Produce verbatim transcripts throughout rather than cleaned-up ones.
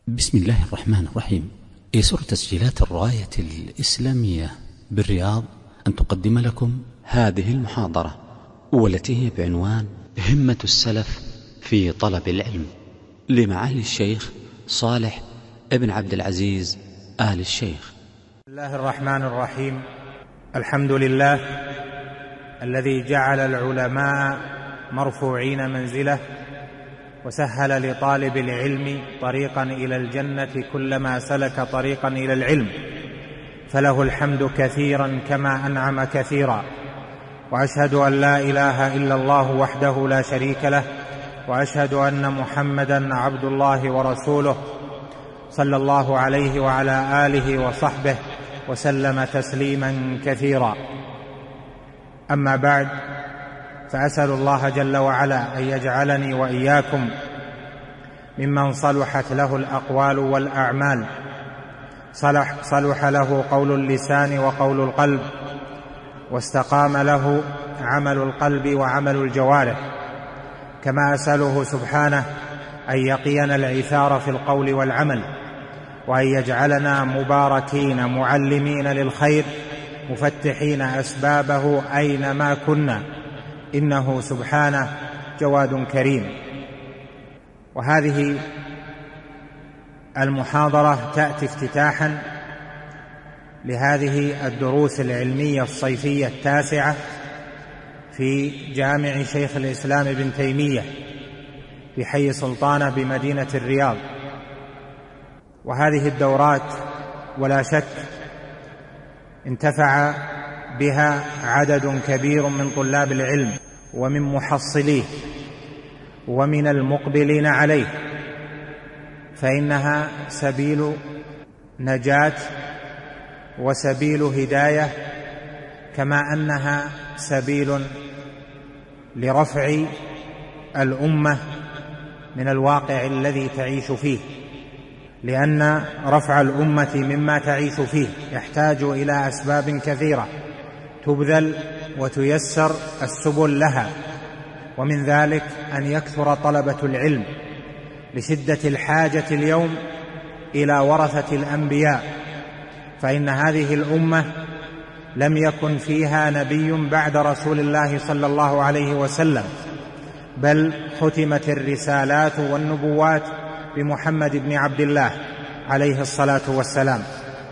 بسم الله الرحمن الرحيم. يسر تسجيلات الراية الإسلامية بالرياض أن تقدم لكم هذه المحاضرة، والتي هي بعنوان همة السلف في طلب العلم، لمعالي الشيخ صالح ابن عبد العزيز آل الشيخ. بسم الله الرحمن الرحيم. الحمد لله الذي جعل العلماء مرفوعين منزله، وسهل لطالب العلم طريقا إلى الجنة كلما سلك طريقا إلى العلم، فله الحمد كثيرا كما أنعم كثيرا. وأشهد أن لا إله إلا الله وحده لا شريك له، وأشهد أن محمدا عبد الله ورسوله، صلى الله عليه وعلى آله وصحبه وسلم تسليما كثيرا. أما بعد، فأسأل الله جل وعلا أن يجعلني وإياكم ممن صلحت له الأقوال والأعمال، صلح, صلح له قول اللسان وقول القلب، واستقام له عمل القلب وعمل الجوارح. كما أسأله سبحانه أن يقينا العثار في القول والعمل، وأن يجعلنا مباركين معلمين للخير، مفتحين أسبابه أينما كنا، إنه سبحانه جواد كريم. وهذه المحاضرة تأتي افتتاحا لهذه الدروس العلمية الصيفية التاسعة في جامع شيخ الإسلام ابن تيمية في حي سلطانة بمدينة الرياض. وهذه الدورات ولا شك انتفع بها عدد كبير من طلاب العلم ومن محصليه ومن المقبلين عليه، فإنها سبيل نجاة وسبيل هداية، كما أنها سبيل لرفع الأمة من الواقع الذي تعيش فيه، لأن رفع الأمة مما تعيش فيه يحتاج إلى أسباب كثيرة تبذل وتيسر السبل لها، ومن ذلك أن يكثر طلبة العلم لشدة الحاجة اليوم إلى ورثة الأنبياء، فإن هذه الأمة لم يكن فيها نبي بعد رسول الله صلى الله عليه وسلم، بل ختمت الرسالات والنبوات بمحمد بن عبد الله عليه الصلاة والسلام.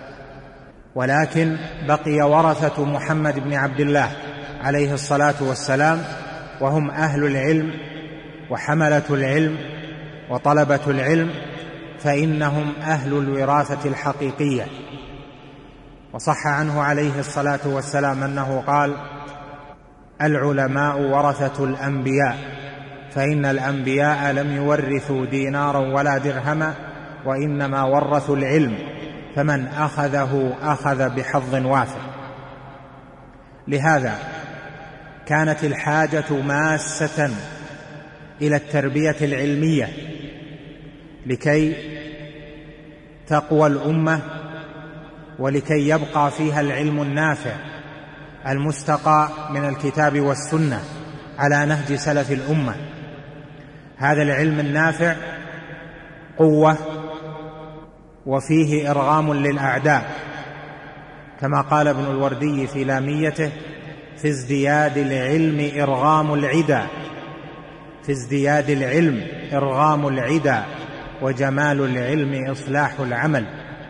ولكن بقي ورثة محمد بن عبد الله عليه الصلاة والسلام، وهم أهل العلم وحملة العلم وطلبة العلم، فإنهم أهل الوراثة الحقيقية. وصح عنه عليه الصلاة والسلام أنه قال: العلماء ورثة الأنبياء، فإن الأنبياء لم يورثوا دينارا ولا درهما، وإنما ورثوا العلم، فمن أخذه أخذ بحظ وافر. لهذا كانت الحاجة ماسة إلى التربية العلمية لكي تقوى الأمة، ولكي يبقى فيها العلم النافع المستقى من الكتاب والسنة على نهج سلف الأمة. هذا العلم النافع قوة، وفيه إرغام للأعداء، كما قال ابن الوردي في لاميته: في ازدياد العلم إرغام العدا، في ازدياد العلم إرغام العدا، وجمال العلم إصلاح العمل.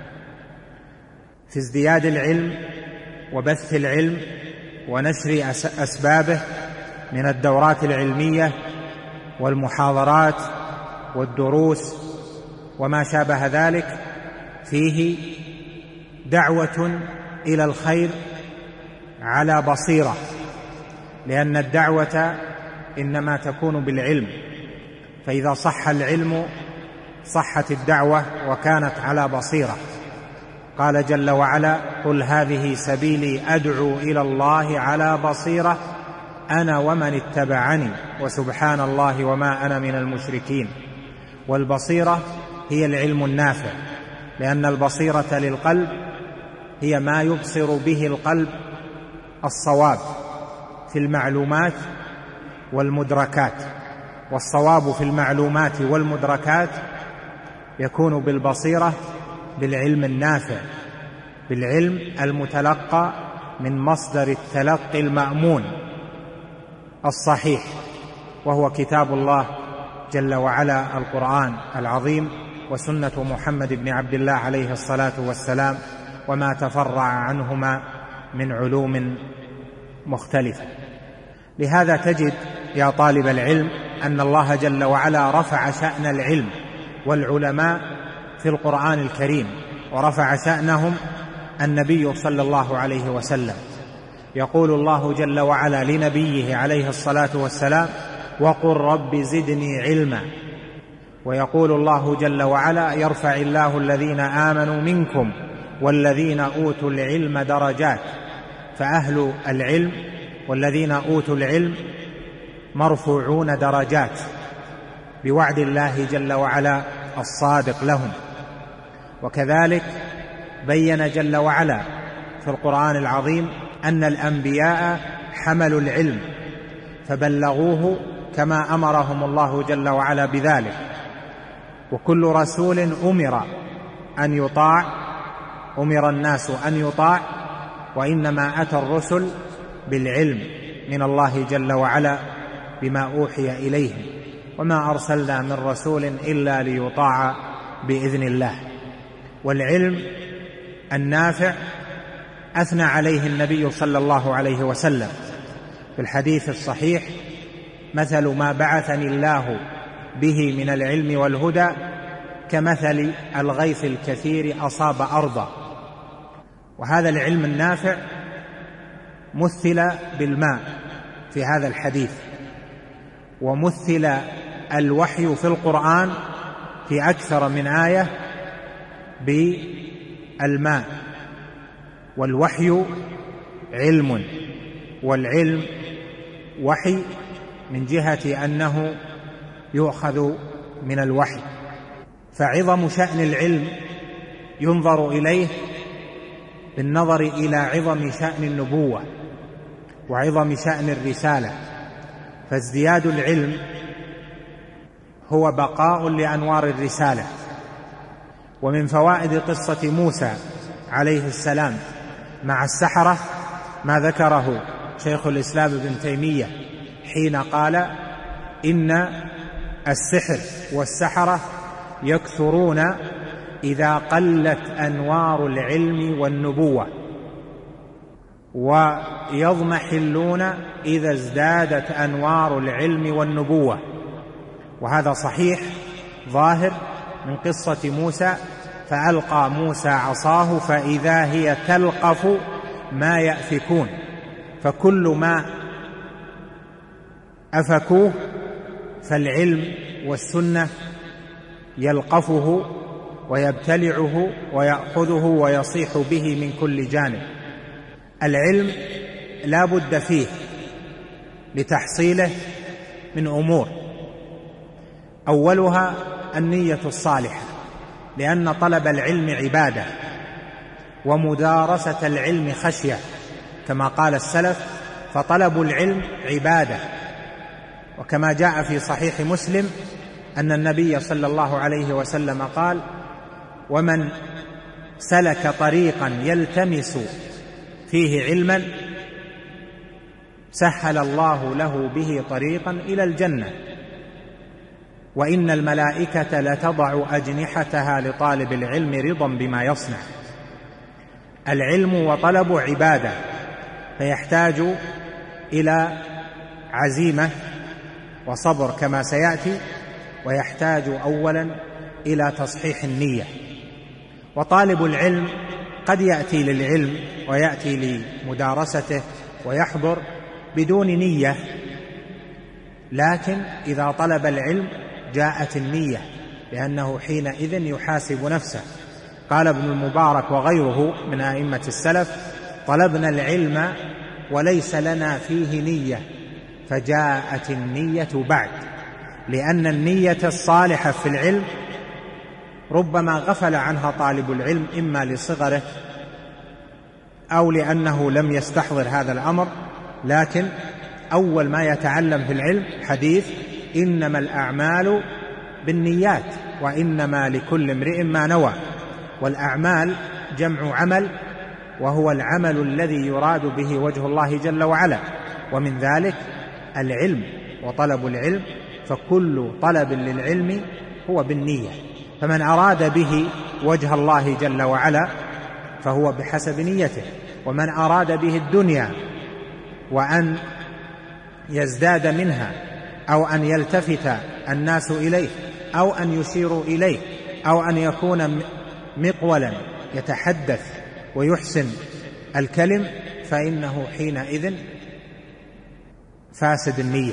في ازدياد العلم وبث العلم ونشر أسبابه من الدورات العلمية والمحاضرات والدروس وما شابه ذلك، فيه دعوة إلى الخير على بصيرة، لأن الدعوة إنما تكون بالعلم، فإذا صح العلم صحت الدعوة وكانت على بصيرة. قال جل وعلا: قل هذه سبيلي أدعو إلى الله على بصيرة أنا ومن اتبعني وسبحان الله وما أنا من المشركين. والبصيرة هي العلم النافع، لأن البصيرة للقلب هي ما يبصر به القلب الصواب في المعلومات والمدركات، والصواب في المعلومات والمدركات يكون بالبصيرة بالعلم النافع، بالعلم المتلقى من مصدر التلقي المأمون الصحيح، وهو كتاب الله جل وعلا القرآن العظيم وسنة محمد بن عبد الله عليه الصلاة والسلام، وما تفرع عنهما من علوم مختلفة. لهذا تجد يا طالب العلم أن الله جل وعلا رفع شأن العلم والعلماء في القرآن الكريم، ورفع شأنهم النبي صلى الله عليه وسلم. يقول الله جل وعلا لنبيه عليه الصلاة والسلام: وقل رب زدني علما. ويقول الله جل وعلا: يرفع الله الذين آمنوا منكم والذين أوتوا العلم درجات. فأهل العلم والذين أوتوا العلم مرفوعون درجات بوعد الله جل وعلا الصادق لهم. وكذلك بين جل وعلا في القرآن العظيم أن الأنبياء حملوا العلم فبلغوه كما أمرهم الله جل وعلا بذلك، وكل رسول أمر أن يطاع، أمر الناس أن يطاع، وإنما أتى الرسل بالعلم من الله جل وعلا بما أوحي إليهم، وما أرسلنا من رسول إلا ليطاع بإذن الله. والعلم النافع أثنى عليه النبي صلى الله عليه وسلم في الحديث الصحيح: مثل ما بعثني الله به من العلم والهدى كمثل الغيث الكثير أصاب أرضا. وهذا العلم النافع مثل بالماء في هذا الحديث، ومثل الوحي في القرآن في أكثر من آية بالماء. والوحي علم، والعلم وحي من جهة أنه يؤخذ من الوحي. فعظم شأن العلم ينظر إليه بالنظر إلى عظم شأن النبوة وعظم شأن الرسالة. فازدياد العلم هو بقاء لأنوار الرسالة. ومن فوائد قصة موسى عليه السلام مع السحرة ما ذكره شيخ الإسلام ابن تيمية حين قال: إن السحر والسحرة يكثرون إذا قلت أنوار العلم والنبوة، ويضمحلون إذا ازدادت أنوار العلم والنبوة. وهذا صحيح ظاهر من قصة موسى: فألقى موسى عصاه فإذا هي تلقف ما يأفكون. فكل ما أفكوه فالعلم والسنة يلقفه ويبتلعه ويأخذه ويصيح به من كل جانب. العلم لا بد فيه لتحصيله من أمور، أولها النية الصالحة، لأن طلب العلم عبادة، ومدارسة العلم خشية، كما قال السلف: فطلب العلم عبادة. وكما جاء في صحيح مسلم أن النبي صلى الله عليه وسلم قال: ومن سلك طريقا يلتمس فيه علما سهل الله له به طريقا إلى الجنة، وإن الملائكة لتضع أجنحتها لطالب العلم رضا بما يصنع. العلم وطلب عبادة، فيحتاج إلى عزيمة وصبر كما سيأتي، ويحتاج أولا إلى تصحيح النية. وطالب العلم قد يأتي للعلم ويأتي لمدارسته ويحضر بدون نية، لكن إذا طلب العلم جاءت النية، لأنه حينئذ يحاسب نفسه. قال ابن المبارك وغيره من أئمة السلف: طلبنا العلم وليس لنا فيه نية، فجاءت النية بعد، لأن النية الصالحة في العلم ربما غفل عنها طالب العلم، إما لصغره أو لأنه لم يستحضر هذا الأمر. لكن أول ما يتعلم في العلم حديث: إنما الأعمال بالنيات، وإنما لكل امرئ ما نوى. والأعمال جمع عمل، وهو العمل الذي يراد به وجه الله جل وعلا، ومن ذلك العلم وطلب العلم، فكل طلب للعلم هو بالنية، فمن أراد به وجه الله جل وعلا فهو بحسب نيته، ومن أراد به الدنيا وأن يزداد منها أو أن يلتفت الناس إليه أو أن يشيروا إليه أو أن يكون مقولا يتحدث ويحسن الكلم، فإنه حينئذ فاسد النية.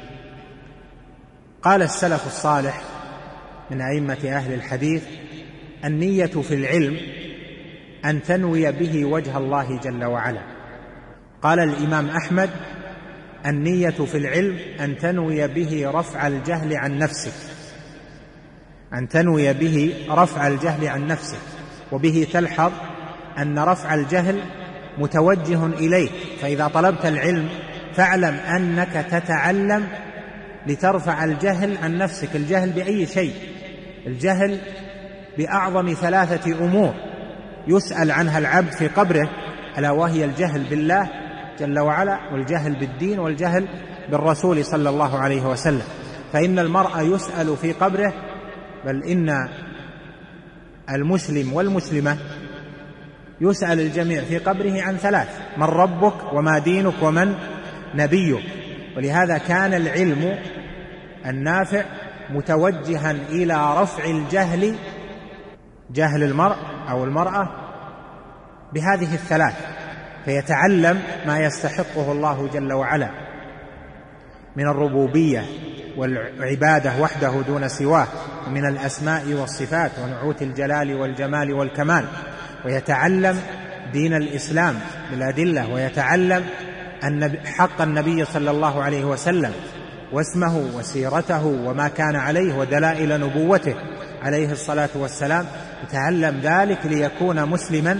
قال السلف الصالح من أئمة أهل الحديث: النية في العلم أن تنوي به وجه الله جل وعلا. قال الإمام أحمد: النية في العلم أن تنوي به رفع الجهل عن نفسك، أن تنوي به رفع الجهل عن نفسك، وبه تلحظ أن رفع الجهل متوجه إليك، فإذا طلبت العلم فاعلم أنك تتعلم لترفع الجهل عن نفسك. الجهل بأي شيء؟ الجهل بأعظم ثلاثة أمور يسأل عنها العبد في قبره، ألا وهي الجهل بالله جل وعلا، والجهل بالدين، والجهل بالرسول صلى الله عليه وسلم. فإن المرء يسأل في قبره، بل إن المسلم والمسلمة يسأل الجميع في قبره عن ثلاث: من ربك، وما دينك، ومن نبيك. ولهذا كان العلم النافع متوجها إلى رفع الجهل، جهل المرء أو المرأة، بهذه الثلاث، فيتعلم ما يستحقه الله جل وعلا من الربوبية والعبادة وحده دون سواه، ومن الأسماء والصفات ونعوت الجلال والجمال والكمال، ويتعلم دين الإسلام بالأدلة، ويتعلم حق النبي صلى الله عليه وسلم واسمه وسيرته وما كان عليه ودلائل نبوته عليه الصلاة والسلام. يتعلم ذلك ليكون مسلما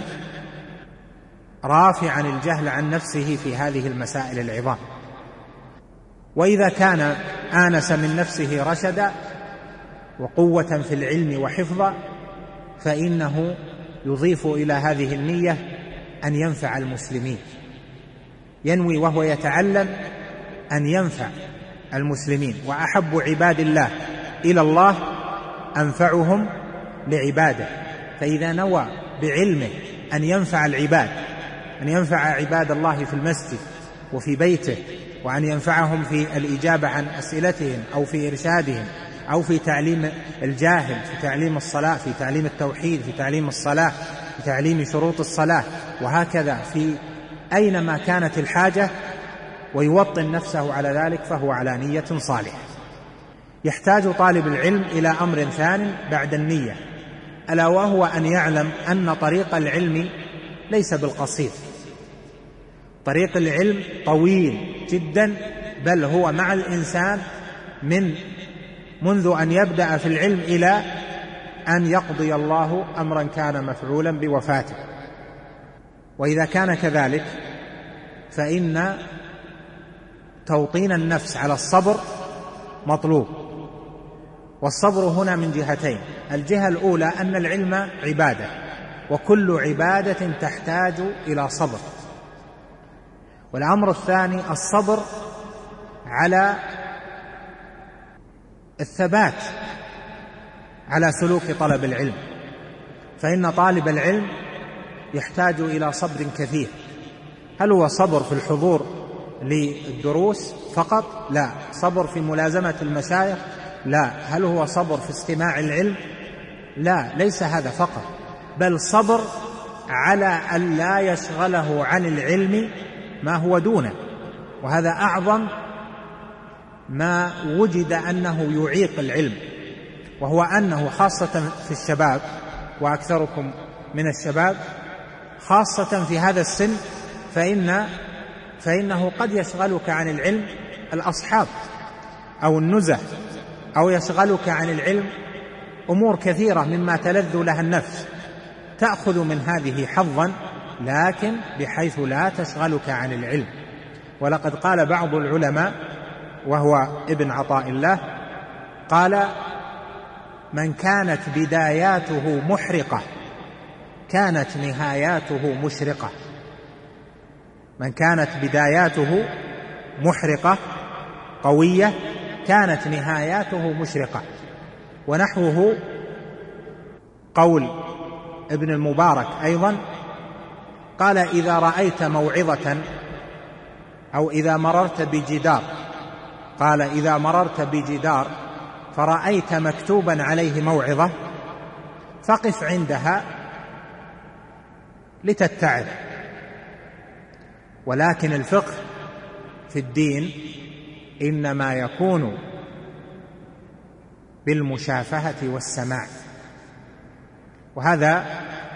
رافعا الجهل عن نفسه في هذه المسائل العظام. وإذا كان آنس من نفسه رشدا وقوة في العلم وحفظا، فإنه يضيف إلى هذه النية أن ينفع المسلمين، ينوي وهو يتعلم أن ينفع المسلمين. وأحب عباد الله إلى الله أنفعهم لعباده. فإذا نوى بعلمه أن ينفع العباد، أن ينفع عباد الله في المسجد وفي بيته، وأن ينفعهم في الإجابة عن أسئلتهم أو في إرشادهم أو في تعليم الجاهل، في تعليم الصلاة، في تعليم التوحيد، في تعليم الصلاة، في تعليم شروط الصلاة، وهكذا في أينما كانت الحاجة، ويوطن نفسه على ذلك، فهو على نية صالحة. يحتاج طالب العلم إلى أمر ثاني بعد النية، ألا وهو أن يعلم أن طريق العلم ليس بالقصير، طريق العلم طويل جدا، بل هو مع الإنسان من منذ أن يبدأ في العلم إلى أن يقضي الله أمرا كان مفعولا بوفاته. وإذا كان كذلك فإن توطين النفس على الصبر مطلوب. والصبر هنا من جهتين: الجهة الأولى أن العلم عبادة، وكل عبادة تحتاج إلى صبر. والأمر الثاني الصبر على الثبات على سلوك طلب العلم، فإن طالب العلم يحتاج إلى صبر كثير. هل هو صبر في الحضور للدروس فقط؟ لا. صبر في ملازمة المشايخ؟ لا. هل هو صبر في استماع العلم؟ لا، ليس هذا فقط، بل صبر على أن لا يشغله عن العلم ما هو دونه. وهذا أعظم ما وجد أنه يعيق العلم، وهو أنه خاصة في الشباب، وأكثركم من الشباب خاصة في هذا السن، فإن فإنه قد يشغلك عن العلم الأصحاب أو النزه، أو يشغلك عن العلم أمور كثيرة مما تلذ لها النفس، تأخذ من هذه حظا، لكن بحيث لا تشغلك عن العلم. ولقد قال بعض العلماء، وهو ابن عطاء الله، قال: من كانت بداياته محرقة كانت نهاياته مشرقة. من كانت بداياته محرقة قوية كانت نهاياته مشرقة. ونحوه قول ابن المبارك أيضا قال: إذا رأيت موعظة أو إذا مررت بجدار قال إذا مررت بجدار فرأيت مكتوبا عليه موعظة فقف عندها لتتعظ. ولكن الفقه في الدين إنما يكون بالمشافهة والسماع. وهذا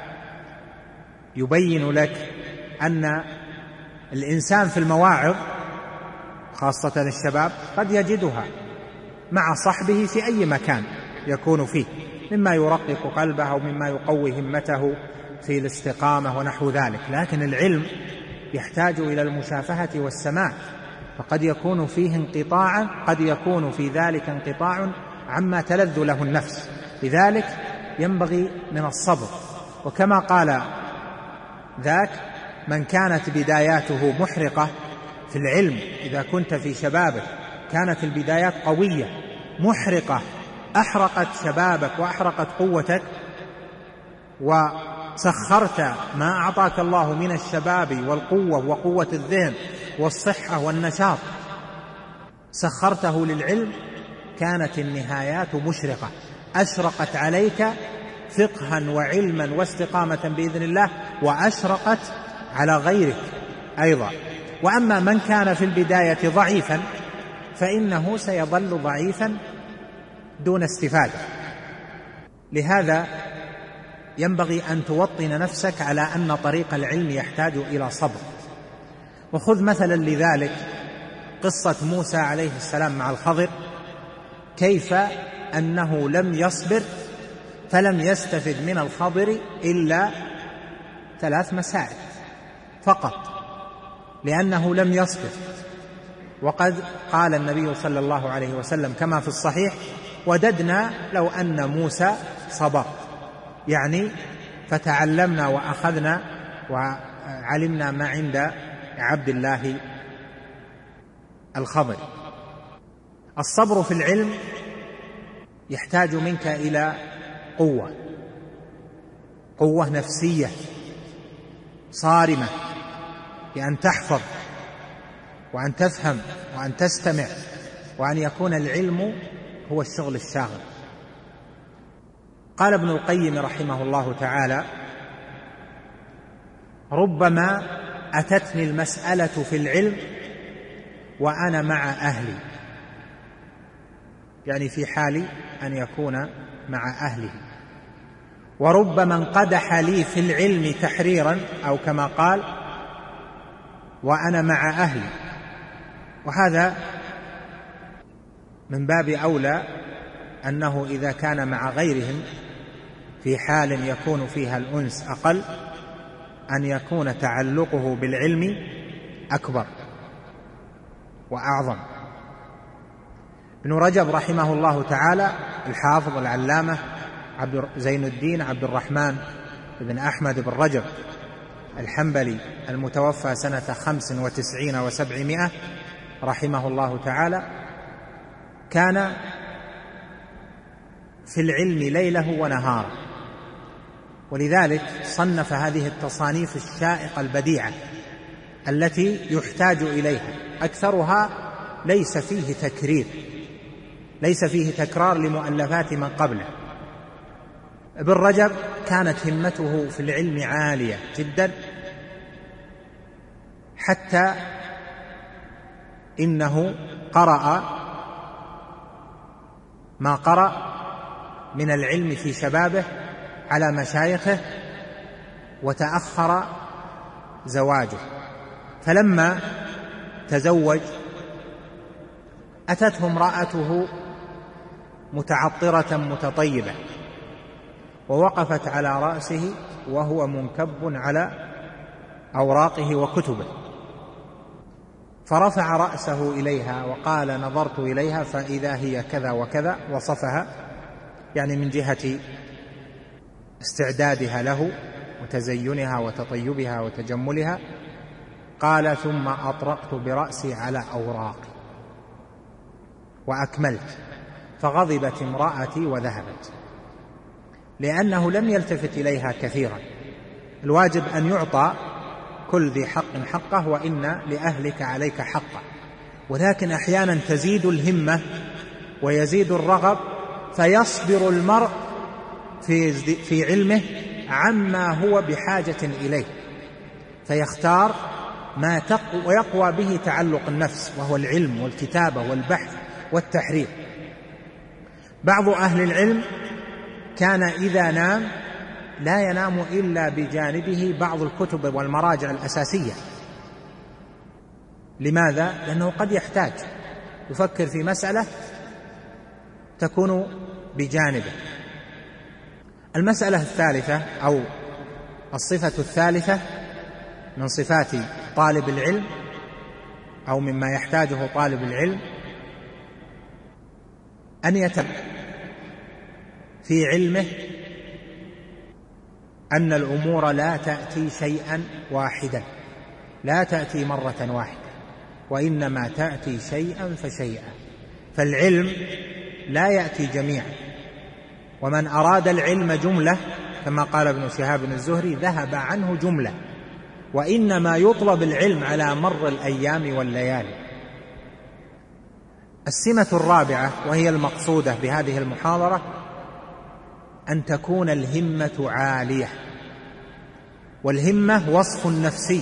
يبين لك أن الإنسان في المواعظ خاصة الشباب قد يجدها مع صحبه في أي مكان يكون فيه مما يرقق قلبه أو مما يقوي همته في الاستقامة ونحو ذلك. لكن العلم يحتاج إلى المشافهة والسماع، فقد يكون فيه انقطاعا، قد يكون في ذلك انقطاع عما تلذ له النفس، لذلك ينبغي من الصبر. وكما قال ذاك: من كانت بداياته محرقة في العلم، إذا كنت في شبابك كانت البدايات قوية محرقة أحرقت شبابك وأحرقت قوتك، وسخرت ما أعطاك الله من الشباب والقوة وقوة الذهن والصحة والنشاط سخرته للعلم، كانت النهايات مشرقة، أشرقت عليك فقها وعلما واستقامة بإذن الله، وأشرقت على غيرك أيضا. وأما من كان في البداية ضعيفا فإنه سيظل ضعيفا دون استفادة. لهذا ينبغي أن توطن نفسك على أن طريق العلم يحتاج إلى صبر. وخذ مثلا لذلك قصة موسى عليه السلام مع الخضر، كيف أنه لم يصبر فلم يستفد من الخضر إلا ثلاث مسائل فقط، لأنه لم يصبر. وقد قال النبي صلى الله عليه وسلم كما في الصحيح: وددنا لو أن موسى صبر، يعني فتعلمنا وأخذنا وعلمنا ما عند عبد الله الخضر. الصبر في العلم يحتاج منك إلى قوة، قوة نفسية صارمة، بأن تحفظ وأن تفهم وأن تستمع، وأن يكون العلم هو الشغل الشاغل. قال ابن القيم رحمه الله تعالى: ربما أتتني المسألة في العلم وأنا مع أهلي، يعني في حال أن يكون مع أهله، وربما انقدح لي في العلم تحريرا، أو كما قال: وأنا مع أهلي. وهذا من باب أولى أنه إذا كان مع غيرهم في حال يكون فيها الأنس أقل، أن يكون تعلقه بالعلم أكبر وأعظم. ابن رجب رحمه الله تعالى الحافظ العلامة عبد زين الدين عبد الرحمن بن أحمد بن رجب الحنبلي المتوفى سنة خمس وتسعين وسبعمائة رحمه الله تعالى، كان في العلم ليله ونهاره، ولذلك صنف هذه التصانيف الشائقة البديعة التي يحتاج إليها، أكثرها ليس فيه تكرير، ليس فيه تكرار لمؤلفات من قبله. ابن رجب كانت همته في العلم عالية جدا، حتى إنه قرأ ما قرأ من العلم في شبابه على مشايخه، وتأخر زواجه. فلما تزوج أتته امرأته متعطرة متطيبة، ووقفت على رأسه وهو منكب على أوراقه وكتبه، فرفع رأسه إليها وقال: نظرت إليها فإذا هي كذا وكذا، وصفها. يعني من جهة استعدادها له وتزينها وتطيبها وتجملها. قال ثم أطرقت برأسي على أوراقي وأكملت، فغضبت امرأتي وذهبت، لأنه لم يلتفت إليها كثيرا. الواجب أن يعطى كل ذي حق حقه، وإن لأهلك عليك حقا، ولكن أحيانا تزيد الهمة ويزيد الرغب، فيصبر المرء في, في علمه عما هو بحاجة إليه، فيختار ما تقوى ويقوى به تعلق النفس، وهو العلم والكتابة والبحث والتحرير. بعض أهل العلم كان إذا نام لا ينام إلا بجانبه بعض الكتب والمراجع الأساسية. لماذا؟ لأنه قد يحتاج يفكر في مسألة تكون بجانبه. المسألة الثالثة أو الصفة الثالثة من صفات طالب العلم أو مما يحتاجه طالب العلم أن يتبع في علمه أن الأمور لا تأتي شيئا واحدا، لا تأتي مرة واحدة، وإنما تأتي شيئا فشيئا. فالعلم لا يأتي جميعا، ومن أراد العلم جملة كما قال ابن شهاب الزهري ذهب عنه جملة، وإنما يطلب العلم على مر الأيام والليالي. السمة الرابعة وهي المقصودة بهذه المحاضرة أن تكون الهمة عالية، والهمة وصف نفسي،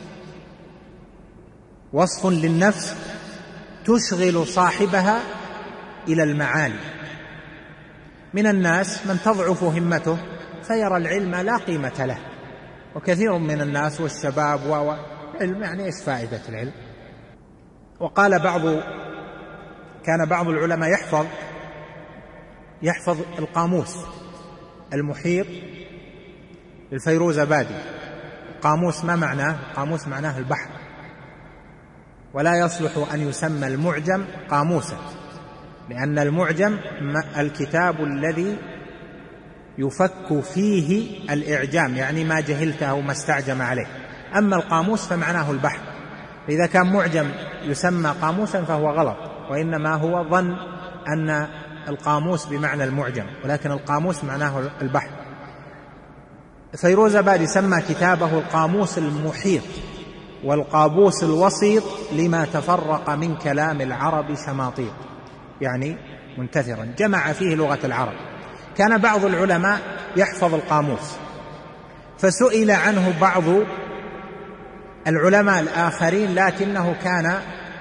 وصف للنفس تشغل صاحبها إلى المعالي. من الناس من تضعف همته فيرى العلم لا قيمة له، وكثير من الناس والشباب والعلم يعني إيش فائدة العلم. وقال بعض كان بعض العلماء يحفظ يحفظ القاموس المحيط للفيروزابادي. قاموس ما معناه؟ قاموس معناه البحر، ولا يصلح أن يسمى المعجم قاموسا، لأن المعجم الكتاب الذي يفك فيه الإعجام، يعني ما جهلته وما استعجم عليه. أما القاموس فمعناه البحر، إذا كان معجم يسمى قاموسا فهو غلط، وإنما هو ظن أن القاموس بمعنى المعجم، ولكن القاموس معناه البحر. فيروزابادي سمى كتابه القاموس المحيط والقابوس الوسيط لما تفرق من كلام العرب شماطيط، يعني منتثرا، جمع فيه لغة العرب. كان بعض العلماء يحفظ القاموس، فسئل عنه بعض العلماء الآخرين، لكنه كان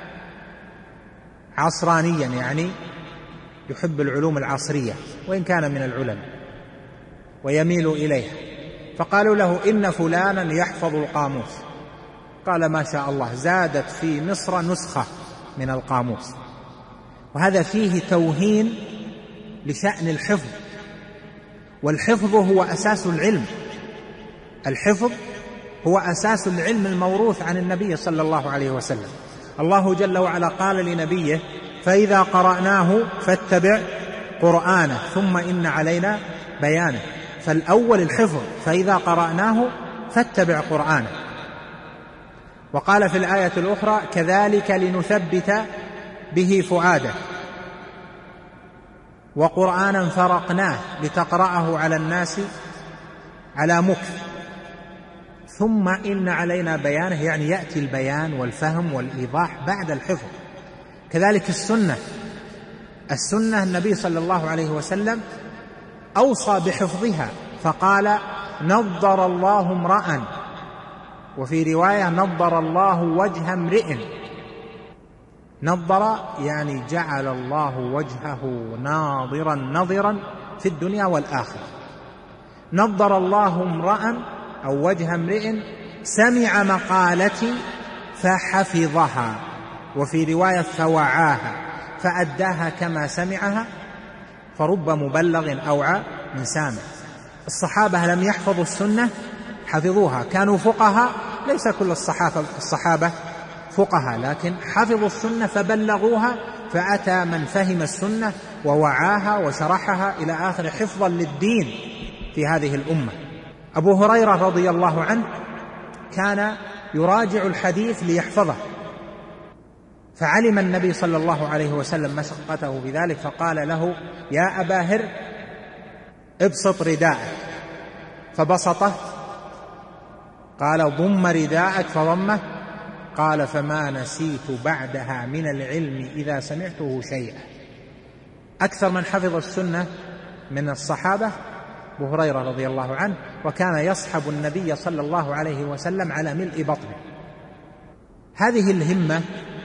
عصرانيا، يعني يحب العلوم العصرية وإن كان من العلماء ويميل إليها، فقالوا له إن فلانا يحفظ القاموس. قال ما شاء الله، زادت في مصر نسخة من القاموس. وهذا فيه توهين لشأن الحفظ، والحفظ هو أساس العلم. الحفظ هو أساس العلم الموروث عن النبي صلى الله عليه وسلم. الله جل وعلا قال لنبيه فإذا قرأناه فاتبع قرآنه ثم إن علينا بيانه. فالأول الحفظ، فإذا قرأناه فاتبع قرآنه. وقال في الآية الأخرى كذلك لنثبت به فؤادك وقرآنا فرقناه لتقرأه على الناس على مكث ثم إن علينا بيانه، يعني يأتي البيان والفهم والإيضاح بعد الحفظ. كذلك السنة السنة النبي صلى الله عليه وسلم أوصى بحفظها، فقال نضر الله امرأ، وفي رواية نضر الله وجه امرئ. نضر يعني جعل الله وجهه ناظرا نظرا في الدنيا والآخرة. نضر الله امرأ أو وجه امرئ سمع مقالتي فحفظها، وفي رواية فوعاها فأداها كما سمعها، فرب مبلغ أوعى من سامع. الصحابة لم يحفظوا السنة حفظوها، كانوا فقهاء، ليس كل الصحابة الصحابة فقهاء، لكن حفظوا السنة فبلغوها، فأتى من فهم السنة ووعاها وشرحها إلى آخر، حفظا للدين في هذه الأمة. أبو هريرة رضي الله عنه كان يراجع الحديث ليحفظه، فعلم النبي صلى الله عليه وسلم مشقته بذلك، فقال له: يا أبا هر ابسط رداءك، فبسطه. قال: ضم رداءك، فضمه. قال: فما نسيت بعدها من العلم إذا سمعته شيئا. أكثر من حفظ السنة من الصحابة أبو هريرة رضي الله عنه، وكان يصحب النبي صلى الله عليه وسلم على ملء بطنه. هذه الهمة،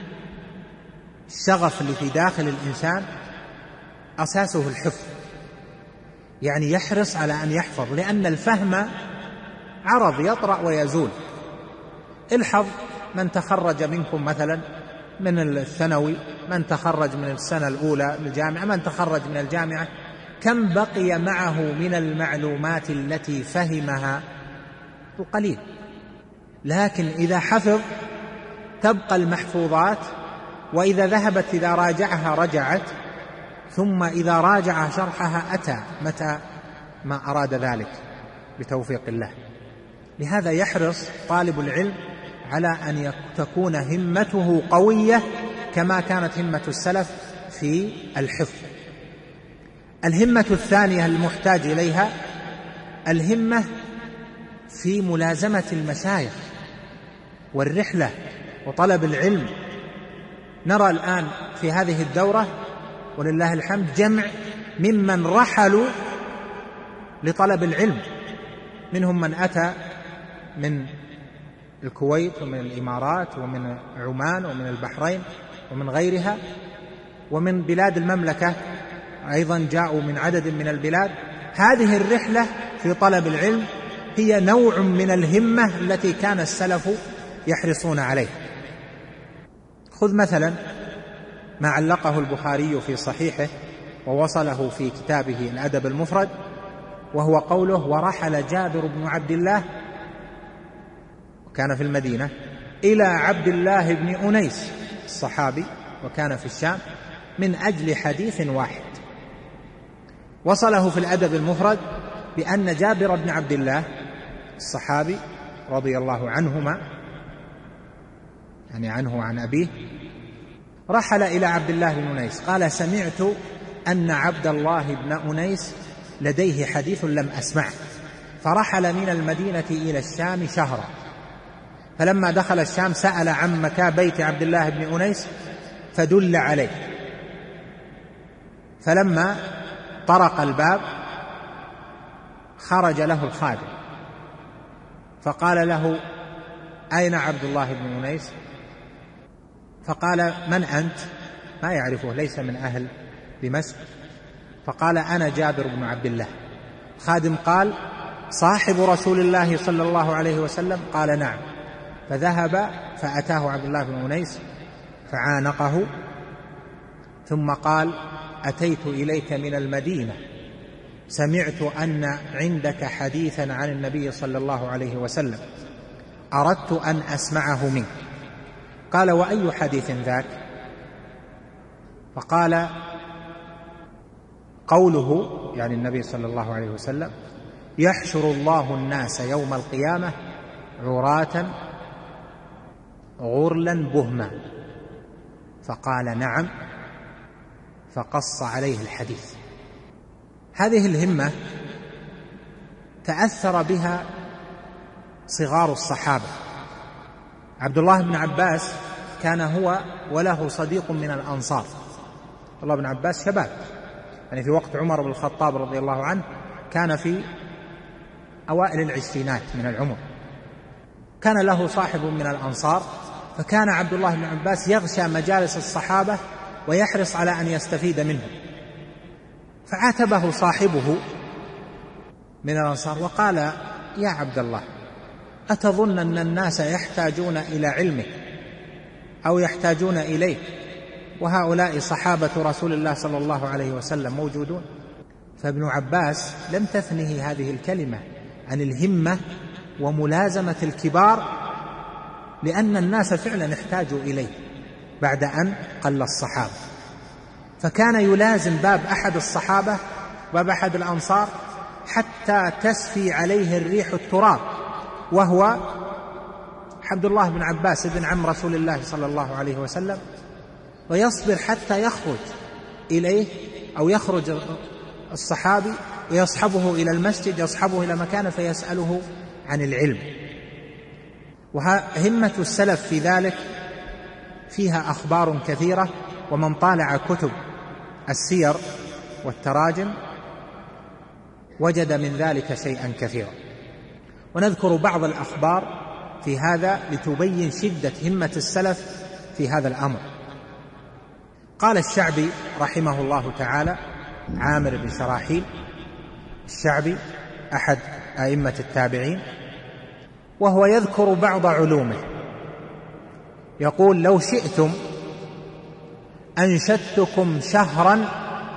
الشغف اللي في داخل الإنسان، أساسه الحفظ، يعني يحرص على أن يحفظ، لأن الفهم عرض يطرأ ويزول. الحظ من تخرج منكم مثلا من الثانوي، من تخرج من السنة الأولى من الجامعة، من تخرج من الجامعة، كم بقي معه من المعلومات التي فهمها؟ القليل. لكن إذا حفظ تبقى المحفوظات، وإذا ذهبت إذا راجعها رجعت، ثم إذا راجع شرحها أتى متى ما أراد ذلك بتوفيق الله. لهذا يحرص طالب العلم على أن تكون همته قوية كما كانت همة السلف في الحفظ. الهمة الثانية المحتاج إليها الهمة في ملازمة المشايخ والرحلة وطلب العلم. نرى الآن في هذه الدورة ولله الحمد جمع ممن رحلوا لطلب العلم، منهم من أتى من الكويت ومن الإمارات ومن عمان ومن البحرين ومن غيرها، ومن بلاد المملكة أيضا جاءوا من عدد من البلاد. هذه الرحلة في طلب العلم هي نوع من الهمة التي كان السلف يحرصون عليه. خذ مثلا ما علقه البخاري في صحيحه ووصله في كتابه الأدب المفرد، وهو قوله: ورحل جابر بن عبد الله، وكان في المدينة، إلى عبد الله بن أنيس الصحابي، وكان في الشام، من أجل حديث واحد. وصله في الأدب المفرد بأن جابر بن عبد الله الصحابي رضي الله عنهما، يعني عنه وعن أبيه، رحل إلى عبد الله بن أنيس. قال: سمعت أن عبد الله بن أنيس لديه حديث لم أسمعه، فرحل من المدينة إلى الشام شهرا، فلما دخل الشام سأل عن مكان بيت عبد الله بن أنيس فدل عليه، فلما طرق الباب خرج له الخادم فقال له: أين عبد الله بن أنيس؟ فقال: من أنت؟ ما يعرفه، ليس من أهل دمشق. فقال: أنا جابر بن عبد الله. خادم قال: صاحب رسول الله صلى الله عليه وسلم؟ قال: نعم. فذهب فأتاه عبد الله بن أنيس فعانقه، ثم قال: أتيت إليك من المدينة، سمعت أن عندك حديثا عن النبي صلى الله عليه وسلم، أردت أن أسمعه منك. قال: وأي حديث ذاك؟ فقال: قوله، يعني النبي صلى الله عليه وسلم: يحشر الله الناس يوم القيامة عراة غرلا بهما. فقال: نعم. فقص عليه الحديث. هذه الهمة تأثر بها صغار الصحابة. عبد الله بن عباس كان هو وله صديق من الأنصار. عبد الله بن عباس شباب، يعني في وقت عمر بن الخطاب رضي الله عنه كان في أوائل العشرينات من العمر. كان له صاحب من الأنصار، فكان عبد الله بن عباس يغشى مجالس الصحابة ويحرص على أن يستفيد منهم. فعاتبه صاحبه من الأنصار وقال: يا عبد الله، أتظن أن الناس يحتاجون إلى علمك أو يحتاجون إليك وهؤلاء صحابة رسول الله صلى الله عليه وسلم موجودون؟ فابن عباس لم تثنه هذه الكلمة عن الهمة وملازمة الكبار، لأن الناس فعلا احتاجوا إليه بعد أن قل الصحابة. فكان يلازم باب أحد الصحابة باب أحد الأنصار حتى تسفي عليه الريح التراب، وهو عبد الله بن عباس ابن عم رسول الله صلى الله عليه وسلم، ويصبر حتى يخرج إليه أو يخرج الصحابي ويصحبه إلى المسجد، يصحبه إلى مكانه فيسأله عن العلم. وهمة السلف في ذلك فيها أخبار كثيرة، ومن طالع كتب السير والتراجم وجد من ذلك شيئا كثيرا. ونذكر بعض الأخبار في هذا لتبين شدة همة السلف في هذا الأمر. قال الشعبي رحمه الله تعالى، عامر بن شراحيل الشعبي أحد أئمة التابعين، وهو يذكر بعض علومه، يقول: لو شئتم أنشدتكم شهرا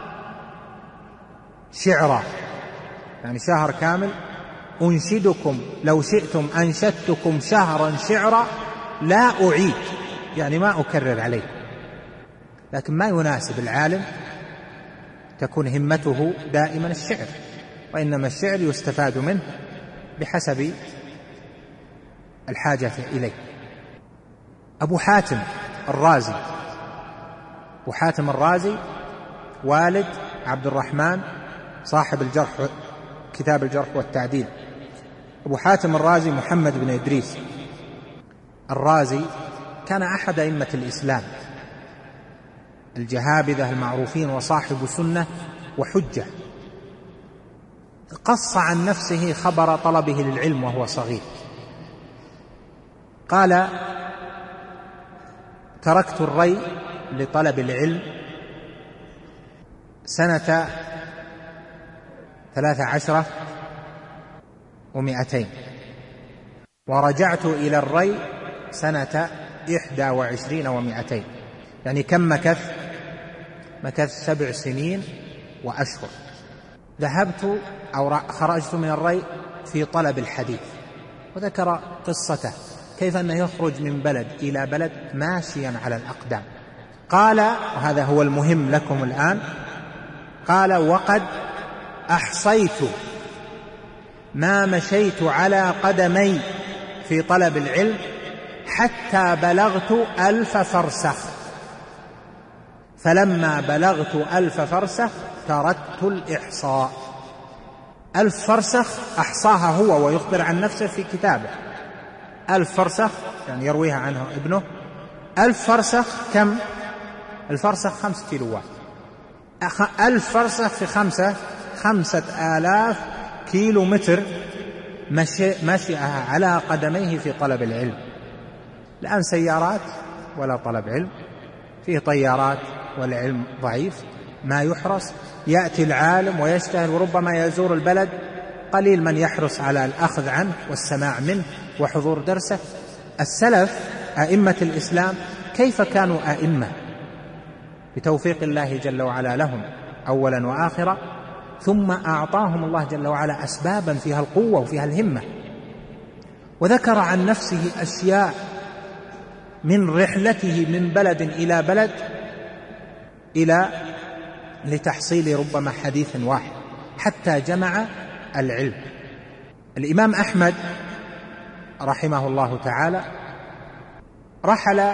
شعرا، يعني شهر كامل أنشدكم، لو شئتم أنشدتكم شهرا شعرا لا أعيد، يعني ما أكرر عليه. لكن ما يناسب العالم تكون همته دائما الشعر، وإنما الشعر يستفاد منه بحسب الحاجة إليه. أبو حاتم الرازي، أبو حاتم الرازي والد عبد الرحمن صاحب الجرح، كتاب الجرح والتعديل. أبو حاتم الرازي محمد بن إدريس الرازي كان أحد أئمة الإسلام الجهابذة المعروفين، وصاحب سنة وحجة. قص عن نفسه خبر طلبه للعلم وهو صغير، قال: تركت الري لطلب العلم سنة ثلاث عشرة ومئتين، ورجعت إلى الري سنة إحدى وعشرين ومئتين، يعني كم مكث؟ مكث سبع سنين وأشهر. ذهبت أو خرجت من الري في طلب الحديث، وذكر قصته كيف أنه يخرج من بلد إلى بلد ماشيا على الأقدام. قال، وهذا هو المهم لكم الآن، قال: وقد أحصيت ما مشيت على قدمي في طلب العلم حتى بلغت ألف فرسخ، فلما بلغت ألف فرسخ تركت الإحصاء. ألف فرسخ أحصاها هو ويخبر عن نفسه في كتابه. ألف فرسخ يعني يرويها عنه ابنه. ألف فرسخ كم؟ الفرسخ خمس كيلوات. ألف فرسخ في خمسة خمسة آلاف كيلو متر مشيها على قدميه في طلب العلم. الآن سيارات ولا طلب علم، فيه طيارات والعلم ضعيف ما يحرص. يأتي العالم ويجتهد وربما يزور البلد، قليل من يحرص على الأخذ عنه والسماع منه وحضور درسه. السلف أئمة الإسلام كيف كانوا أئمة بتوفيق الله جل وعلا لهم أولا وآخرا، ثم أعطاهم الله جل وعلا أسبابا فيها القوة وفيها الهمة. وذكر عن نفسه أشياء من رحلته من بلد إلى بلد إلى لتحصيل ربما حديث واحد حتى جمع العلم. الإمام أحمد رحمه الله تعالى رحل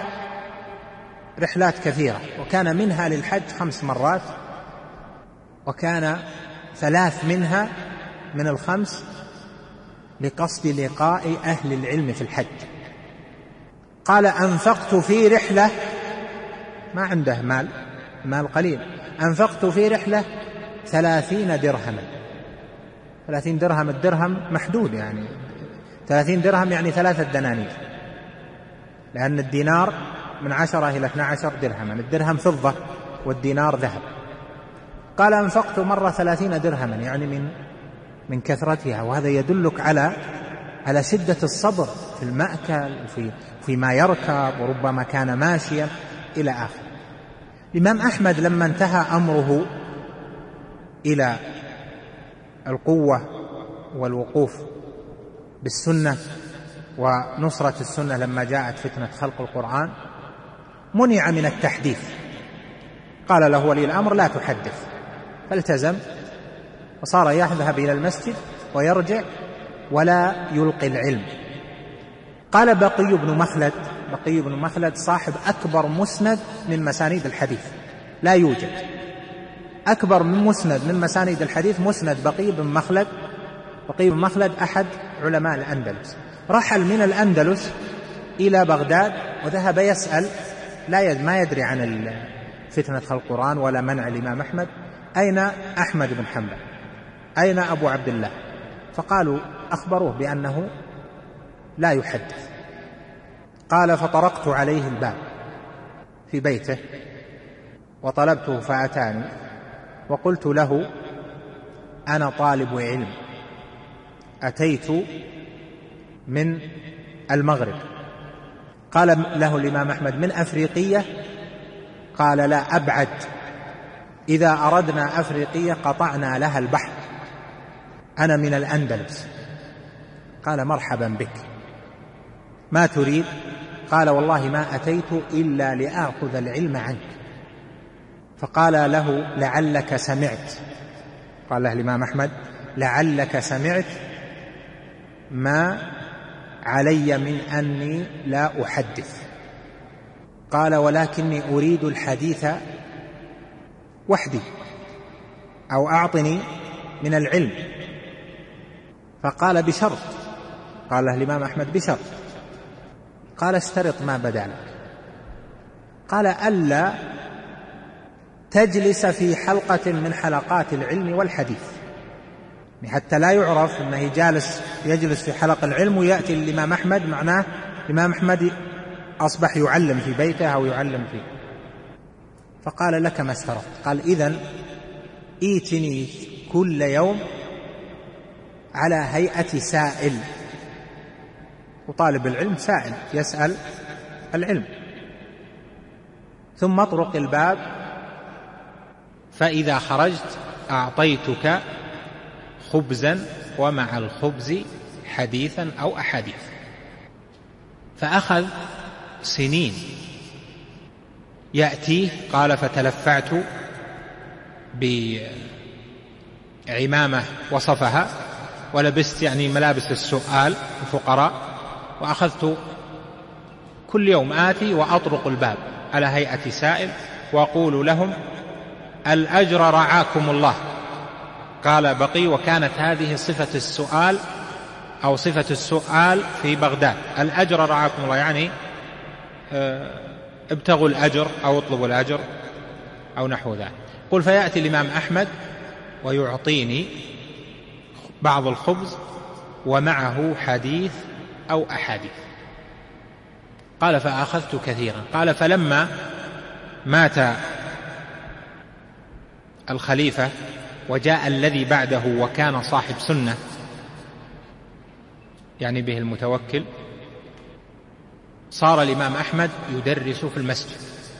رحلات كثيرة، وكان منها للحج خمس مرات، وكان ثلاث منها من الخمس لقصد لقاء أهل العلم في الحج. قال: أنفقت في رحلة، ما عنده مال، مال قليل، أنفقت في رحلة ثلاثين درهما. ثلاثين درهم، الدرهم محدود، يعني ثلاثين درهم يعني ثلاثة دنانير، لأن الدينار من عشرة إلى اثنى عشر درهما، الدرهم فضة والدينار ذهب. قال: أنفقت مرة ثلاثين درهما، يعني من من كثرتها. وهذا يدلك على على شدة الصبر في المأكل وفي فيما يركب، وربما كان ماشيا إلى آخر. الإمام أحمد لما انتهى أمره إلى القوة والوقوف بالسنة ونصرة السنة، لما جاءت فتنة خلق القرآن منع من التحديث قال له ولي الأمر لا تحدث، فالتزم وصار يذهب إلى المسجد ويرجع ولا يلقي العلم. قال بقي بن مخلد، بقي بن مخلد صاحب أكبر مسند من مسانيد الحديث، لا يوجد أكبر من مسند من مسانيد الحديث مسند بقي بن مخلد. بقي بن مخلد أحد علماء الأندلس، رحل من الأندلس إلى بغداد وذهب يسأل، لا يد ما يدري عن فتنة خلق القرآن ولا منع الإمام أحمد، أين أحمد بن حنبل، أين أبو عبد الله؟ فقالوا أخبروه بأنه لا يحدث. قال فطرقت عليه الباب في بيته وطلبته فأتاني وقلت له أنا طالب علم أتيت من المغرب. قال له الإمام أحمد من أفريقية؟ قال لا أبعد، إذا أردنا أفريقية قطعنا لها البحر، أنا من الأندلس. قال مرحبا بك، ما تريد؟ قال والله ما أتيت إلا لآخذ العلم عنك. فقال له لعلك سمعت، قال له الإمام أحمد لعلك سمعت ما علي من أني لا أحدث. قال ولكني أريد الحديث وحدي، أو أعطني من العلم. فقال بشرط، قال له الإمام أحمد بشرط. قال اشترط ما بدا لك. قال ألا تجلس في حلقة من حلقات العلم والحديث، حتى لا يعرف أنه جالس يجلس في حلق العلم ويأتي الإمام أحمد، معناه الإمام أحمد أصبح يعلم في بيته أو يعلم فيه. فقال لك ما اشترطت. قال إذن إيتني كل يوم على هيئة سائل، وطالب العلم سائل يسأل العلم، ثم اطرق الباب فإذا خرجت أعطيتك خبزا ومع الخبز حديثا أو أحاديث. فأخذ سنين يأتيه. قال فتلفعت بعمامة وصفها ولبست يعني ملابس السؤال الفقراء، وأخذت كل يوم آتي وأطرق الباب على هيئة سائل وأقول لهم الأجر رعاكم الله. قال بقي وكانت هذه صفة السؤال أو صفة السؤال في بغداد، الأجر رعاكم الله، يعني ابتغوا الأجر أو اطلبوا الأجر أو نحو ذلك. قل فيأتي الإمام أحمد ويعطيني بعض الخبز ومعه حديث أو أحاديث. قال فأخذت كثيرا. قال فلما مات الخليفة وجاء الذي بعده وكان صاحب سنة، يعني به المتوكل، صار الإمام أحمد يدرس في المسجد.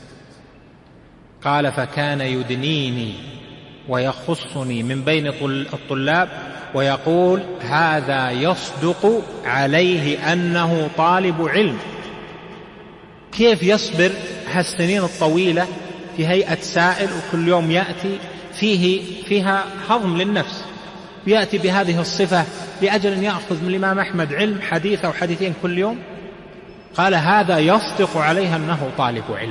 قال فكان يدنيني ويخصني من بين الطلاب ويقول هذا يصدق عليه أنه طالب علم. كيف يصبر هالسنين الطويلة في هيئة سائل وكل يوم يأتي فيه فيها هضم للنفس، يأتي بهذه الصفة لأجل أن يأخذ من الإمام أحمد علم حديث أو حديثين كل يوم؟ قال هذا يصدق عليها أنه طالب علم.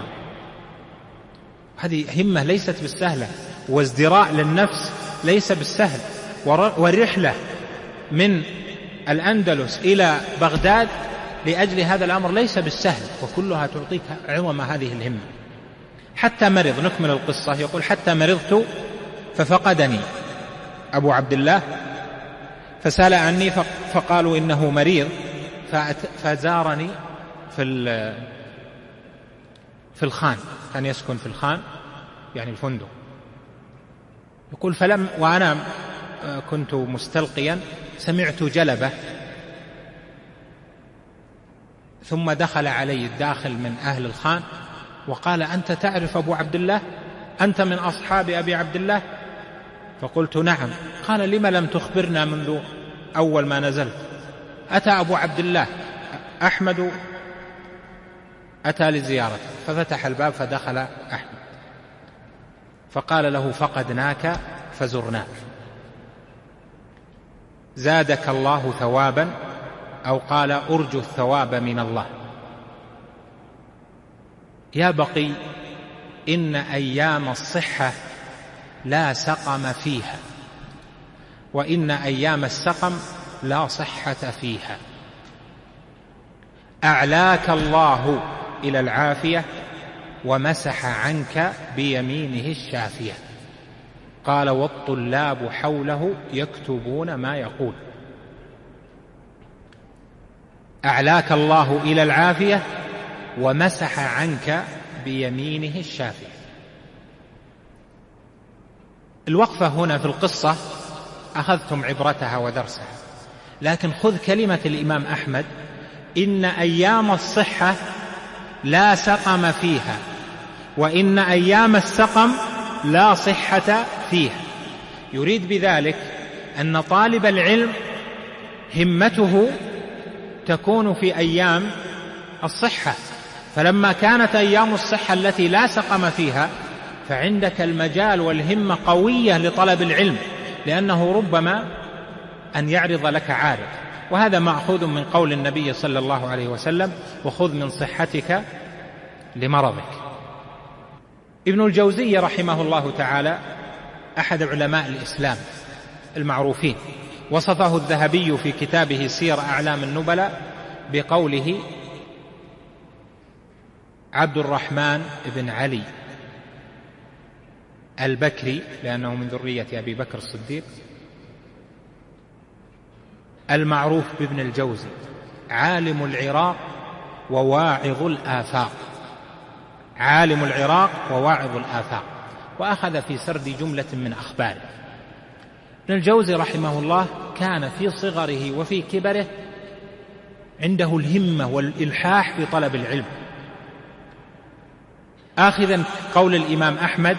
هذه همة ليست بالسهلة، وازدراء للنفس ليس بالسهل، والرحلة من الأندلس إلى بغداد لأجل هذا الأمر ليس بالسهل، وكلها تعطيك عظم هذه الهمة. حتى مرض، نكمل القصة، يقول حتى مرضت ففقدني أبو عبد الله فسأل عني فقالوا إنه مريض، فزارني في في الخان، كان يسكن في الخان يعني الفندق. يقول فلم وأنا كنت مستلقيا سمعت جلبة، ثم دخل علي الداخل من أهل الخان وقال أنت تعرف أبو عبد الله؟ أنت من أصحاب أبي عبد الله؟ فقلت نعم. قال لما لم تخبرنا منذ أول ما نزلت؟ أتى أبو عبد الله أحمد أتى لزيارته، ففتح الباب فدخل أحمد. فقال له فقدناك فزرناك، زادك الله ثوابا، أو قال أرجو الثواب من الله. يا بقي إن أيام الصحة لا سقم فيها، وإن أيام السقم لا صحة فيها. أعلاك الله إلى العافية ومسح عنك بيمينه الشافية. قال والطلاب حوله يكتبون ما يقول. أعلاك الله إلى العافية ومسح عنك بيمينه الشافية. الوقفة هنا في القصة أخذتم عبرتها ودرسها، لكن خذ كلمة الإمام أحمد: إن أيام الصحة لا سقم فيها، وإن أيام السقم لا صحة فيها. يريد بذلك أن طالب العلم همته تكون في أيام الصحة، فلما كانت أيام الصحة التي لا سقم فيها فعندك المجال والهمة قوية لطلب العلم، لأنه ربما أن يعرض لك عارض. وهذا مأخوذ من قول النبي صلى الله عليه وسلم: وخذ من صحتك لمرضك. ابن الجوزي رحمه الله تعالى أحد علماء الإسلام المعروفين، وصفه الذهبي في كتابه سير أعلام النبلاء بقوله: عبد الرحمن بن علي البكري، لأنه من ذرية أبي بكر الصديق، المعروف بابن الجوزي، عالم العراق وواعظ الآفاق. عالم العراق وواعظ الآفاق، وأخذ في سرد جملة من أخباره. ابن الجوزي رحمه الله كان في صغره وفي كبره عنده الهمة والإلحاح في طلب العلم، آخذا قول الإمام أحمد: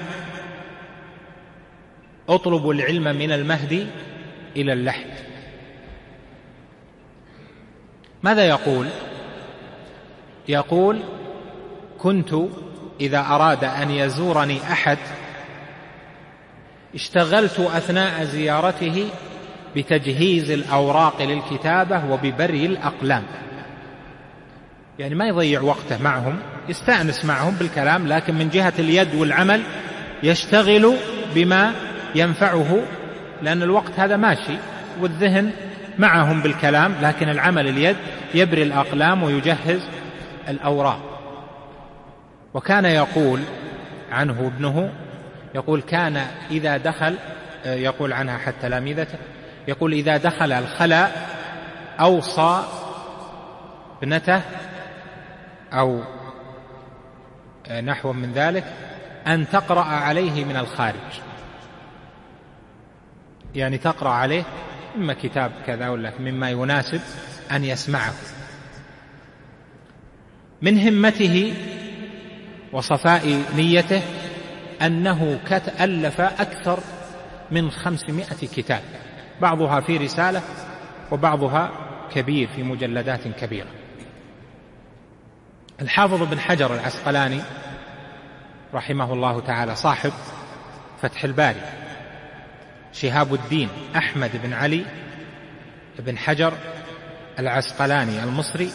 اطلبوا العلم من المهد إلى اللحد. ماذا يقول؟ يقول: كنت إذا أراد أن يزورني أحد اشتغلت أثناء زيارته بتجهيز الأوراق للكتابة وببري الأقلام. يعني ما يضيع وقته معهم، يستأنس معهم بالكلام، لكن من جهة اليد والعمل يشتغل بما ينفعه، لأن الوقت هذا ماشي والذهن معهم بالكلام، لكن العمل اليد يبري الأقلام ويجهز الأوراق. وكان يقول عنه ابنه، يقول: كان إذا دخل، يقول عنها حتى تلاميذته، يقول: إذا دخل الخلاء أوصى ابنته أو نحو من ذلك أن تقرأ عليه من الخارج، يعني تقرأ عليه إما كتاب كذا ولا مما يناسب أن يسمعه. من همته وصفاء نيته أنه ألف أكثر من خمسمائة كتاب، بعضها في رسالة وبعضها كبير في مجلدات كبيرة. الحافظ بن حجر العسقلاني رحمه الله تعالى صاحب فتح الباري، شهاب الدين أحمد بن علي بن حجر العسقلاني المصري،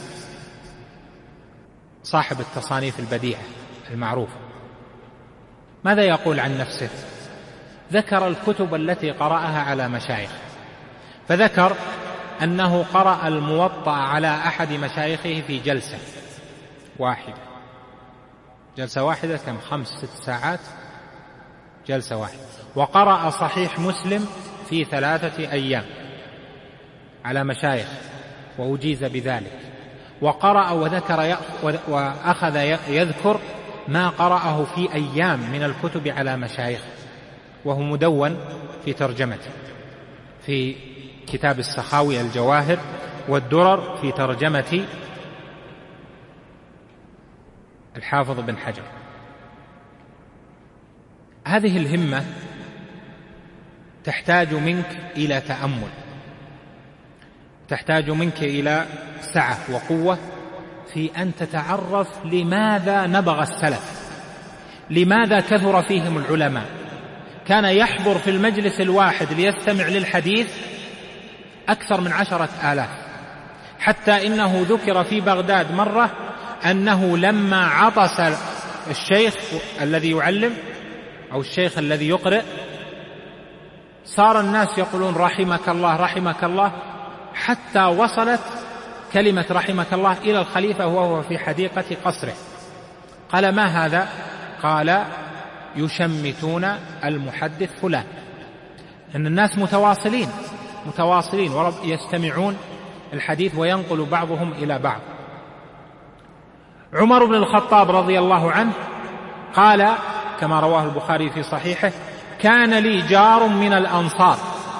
صاحب التصانيف البديعة المعروفة، ماذا يقول عن نفسه؟ ذكر الكتب التي قرأها على مشايخ، فذكر أنه قرأ الموطأ على أحد مشايخه في جلسة واحدة. جلسة واحدة كم؟ خمس ست ساعات جلسة واحدة. وقرأ صحيح مسلم في ثلاثة أيام على مشايخ وأجيز بذلك. وقرأ وذكر وأخذ يذكر ما قرأه في أيام من الكتب على مشايخ، وهو مدون في ترجمته في كتاب السخاوي الجواهر والدرر في ترجمة الحافظ بن حجر. هذه الهمة تحتاج منك إلى تأمل، تحتاج منك إلى سعة وقوة في أن تتعرف لماذا نبغ السلف، لماذا كثر فيهم العلماء، كان يحضر في المجلس الواحد ليستمع للحديث أكثر من عشرة آلاف، حتى إنه ذكر في بغداد مرة أنه لما عطس الشيخ الذي يعلم أو الشيخ الذي يقرئ صار الناس يقولون رحمك الله رحمك الله، حتى وصلت كلمة رحمك الله إلى الخليفة وهو في حديقة قصره. قال: ما هذا؟ قال: يشمتون المحدث فلان. أن الناس متواصلين متواصلين ويستمعون الحديث وينقل بعضهم إلى بعض. عمر بن الخطاب رضي الله عنه قال كما رواه البخاري في صحيحه: كان لي جار من الأنصار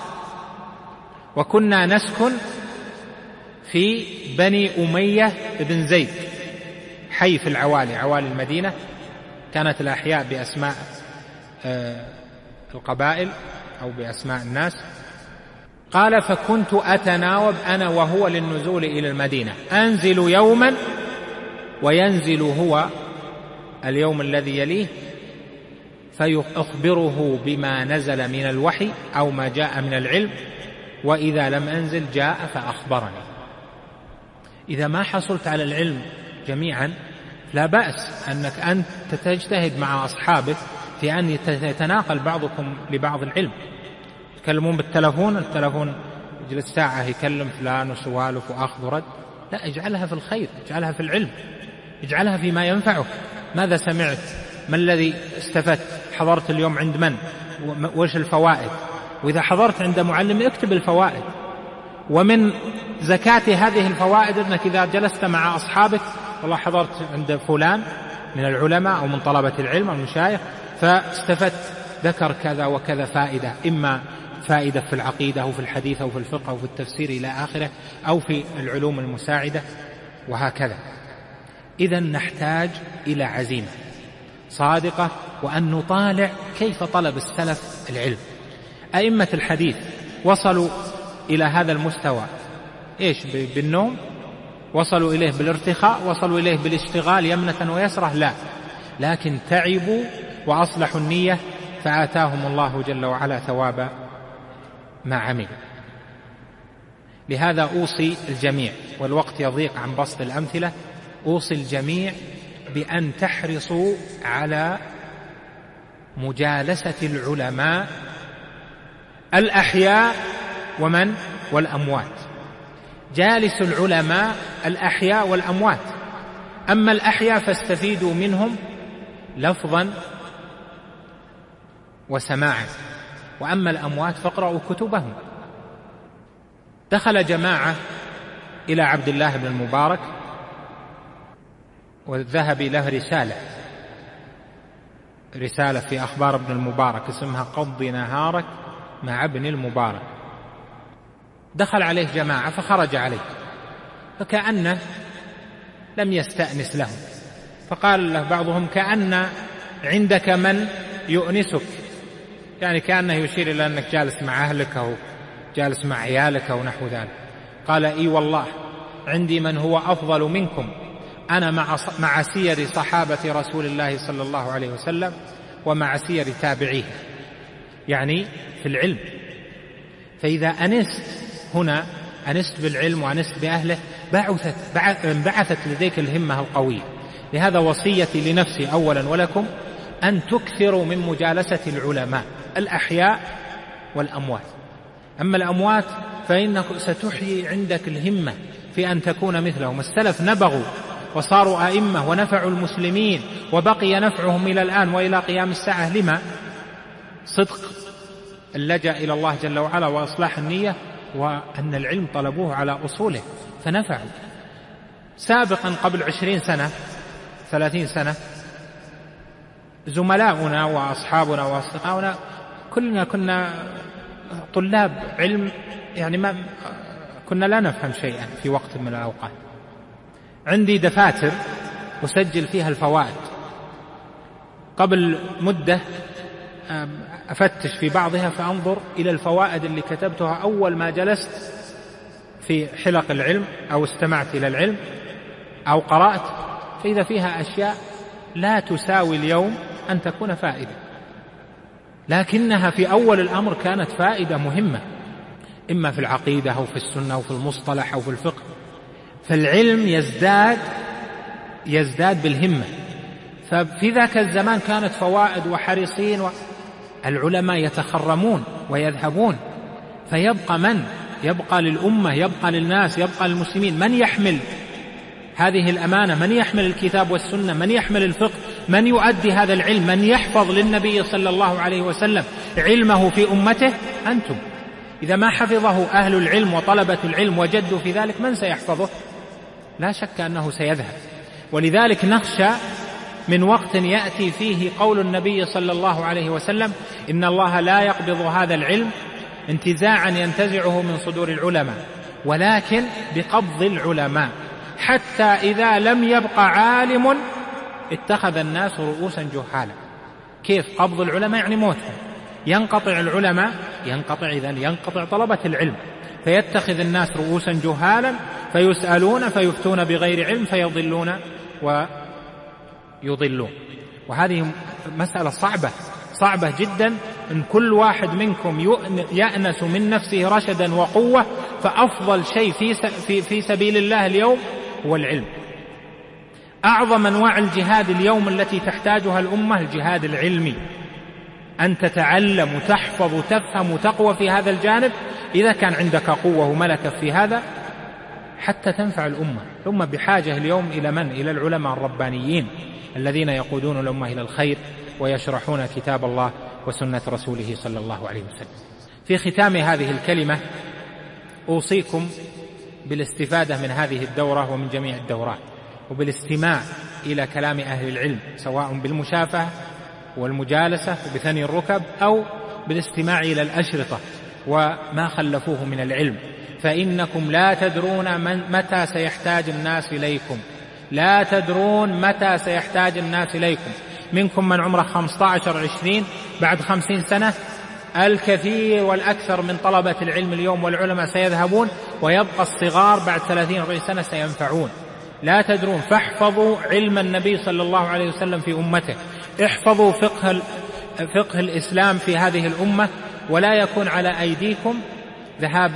وكنا نسكن في بني أمية بن زيد، حي في العوالي، عوالي المدينة، كانت الأحياء بأسماء القبائل أو بأسماء الناس. قال: فكنت أتناوب أنا وهو للنزول إلى المدينة، أنزل يوما وينزل هو اليوم الذي يليه، فيخبره بما نزل من الوحي أو ما جاء من العلم، وإذا لم أنزل جاء فأخبرني. إذا ما حصلت على العلم جميعا لا بأس أنك أنت تجتهد مع أصحابك في أن يتناقل بعضكم لبعض العلم. يتكلمون بالتلفون، التلفون يجلس ساعة يكلم فلان وسوالف وأخذ ورد، لا، اجعلها في الخير، اجعلها في العلم، اجعلها فيما ينفعك. ماذا سمعت؟ ما الذي استفدت؟ حضرت اليوم عند من؟ وش الفوائد؟ وإذا حضرت عند معلم اكتب الفوائد. ومن زكاة هذه الفوائد أنك إذا جلست مع أصحابك، والله حضرت عند فلان من العلماء أو من طلبة العلم أو المشايخ فاستفدت، ذكر كذا وكذا فائدة، إما فائدة في العقيدة أو في الحديث أو في الفقه أو في التفسير إلى آخره، أو في العلوم المساعدة وهكذا. إذن نحتاج إلى عزيمة صادقة، وأن نطالع كيف طلب السلف العلم. أئمة الحديث وصلوا إلى هذا المستوى إيش؟ بالنوم؟ وصلوا إليه بالارتخاء؟ وصلوا إليه بالاشتغال يمنة ويسرة؟ لا، لكن تعبوا وأصلحوا النية فآتاهم الله جل وعلا ثواب ما عملوا. لهذا أوصي الجميع، والوقت يضيق عن بسط الأمثلة، أوصي الجميع بأن تحرصوا على مجالسة العلماء الأحياء ومن والأموات. جالس العلماء الأحياء والأموات، أما الأحياء فاستفيدوا منهم لفظا وسماعا، وأما الأموات فاقرأوا كتبهم. دخل جماعة إلى عبد الله بن المبارك والذهبي له رسالة رسالة في أخبار ابن المبارك اسمها قضي نهارك مع ابن المبارك. دخل عليه جماعة فخرج عليه، فكأنه لم يستأنس لهم، فقال له بعضهم: كأن عندك من يؤنسك، يعني كأنه يشير إلى أنك جالس مع أهلك أو جالس مع عيالك أو نحو ذلك. قال: إي والله عندي من هو أفضل منكم، أنا مع مع سير صحابة رسول الله صلى الله عليه وسلم ومع سير تابعيه، يعني في العلم. فإذا أنست هنا أنست بالعلم وأنست بأهله بعثت, بعثت لديك الهمة القوية. لهذا وصيتي لنفسي أولا ولكم أن تكثروا من مجالسة العلماء الأحياء والأموات. أما الأموات فإنك ستحيي عندك الهمة في أن تكون مثلهم. السلف نبغوا وصاروا أئمة ونفعوا المسلمين وبقي نفعهم إلى الآن وإلى قيام الساعة. لما؟ صدق اللجأ إلى الله جل وعلا وإصلاح النية، وأن العلم طلبوه على أصوله فنفعوا. سابقا قبل عشرين سنة ثلاثين سنة زملاؤنا وأصحابنا وأصدقاؤنا كلنا كنا طلاب علم، يعني ما كنا لا نفهم شيئا في وقت من الأوقات. عندي دفاتر أسجل فيها الفوائد، قبل مدة أفتش في بعضها فأنظر إلى الفوائد اللي كتبتها أول ما جلست في حلق العلم أو استمعت إلى العلم أو قرأت، فإذا فيها أشياء لا تساوي اليوم أن تكون فائدة. لكنها في أول الأمر كانت فائدة مهمة، إما في العقيدة أو في السنة أو في المصطلح أو في الفقه. فالعلم يزداد يزداد بالهمة. ففي ذاك الزمان كانت فوائد وحريصين، والعلماء يتخرمون ويذهبون، فيبقى من يبقى للأمة، يبقى للناس، يبقى للمسلمين من يحمل هذه الأمانة، من يحمل الكتاب والسنة، من يحمل الفقه، من يؤدي هذا العلم، من يحفظ للنبي صلى الله عليه وسلم علمه في أمته؟ أنتم. إذا ما حفظه أهل العلم وطلبة العلم وجدوا في ذلك، من سيحفظه؟ لا شك أنه سيذهب. ولذلك نخشى من وقت يأتي فيه قول النبي صلى الله عليه وسلم: إن الله لا يقبض هذا العلم انتزاعا ينتزعه من صدور العلماء، ولكن بقبض العلماء، حتى إذا لم يبق عالم اتخذ الناس رؤوسا جهالا. كيف قبض العلماء؟ يعني موتهم، ينقطع العلماء، ينقطع إذن ينقطع طلبة العلم، فيتخذ الناس رؤوسا جهالا فيسألون فيفتون بغير علم فيضلون ويضلون. وهذه مسألة صعبة صعبة جدا. إن كل واحد منكم يأنس من نفسه رشدا وقوة، فأفضل شيء في في سبيل الله اليوم هو العلم. أعظم أنواع الجهاد اليوم التي تحتاجها الأمة الجهاد العلمي، أن تتعلم وتحفظ وتفهم وتقوى في هذا الجانب. إذا كان عندك قوة وملكة في هذا حتى تنفع الأمة. الأمة بحاجة اليوم إلى من؟ إلى العلماء الربانيين الذين يقودون الأمة إلى الخير ويشرحون كتاب الله وسنة رسوله صلى الله عليه وسلم. في ختام هذه الكلمة أوصيكم بالاستفادة من هذه الدورة ومن جميع الدورات، وبالاستماع إلى كلام أهل العلم، سواء بالمشافهة والمجالسة وبثني الركب، أو بالاستماع إلى الأشرطة وما خلفوه من العلم. فإنكم لا تدرون من متى سيحتاج الناس إليكم، لا تدرون متى سيحتاج الناس إليكم. منكم من عمره خمسة عشر عشرين، بعد خمسين سنة الكثير والأكثر من طلبة العلم اليوم والعلماء سيذهبون، ويبقى الصغار بعد ثلاثين أربعين سنة سينفعون. لا تدرون. فاحفظوا علم النبي صلى الله عليه وسلم في أمته، احفظوا فقه, فقه الإسلام في هذه الأمة، ولا يكون على أيديكم ذهاب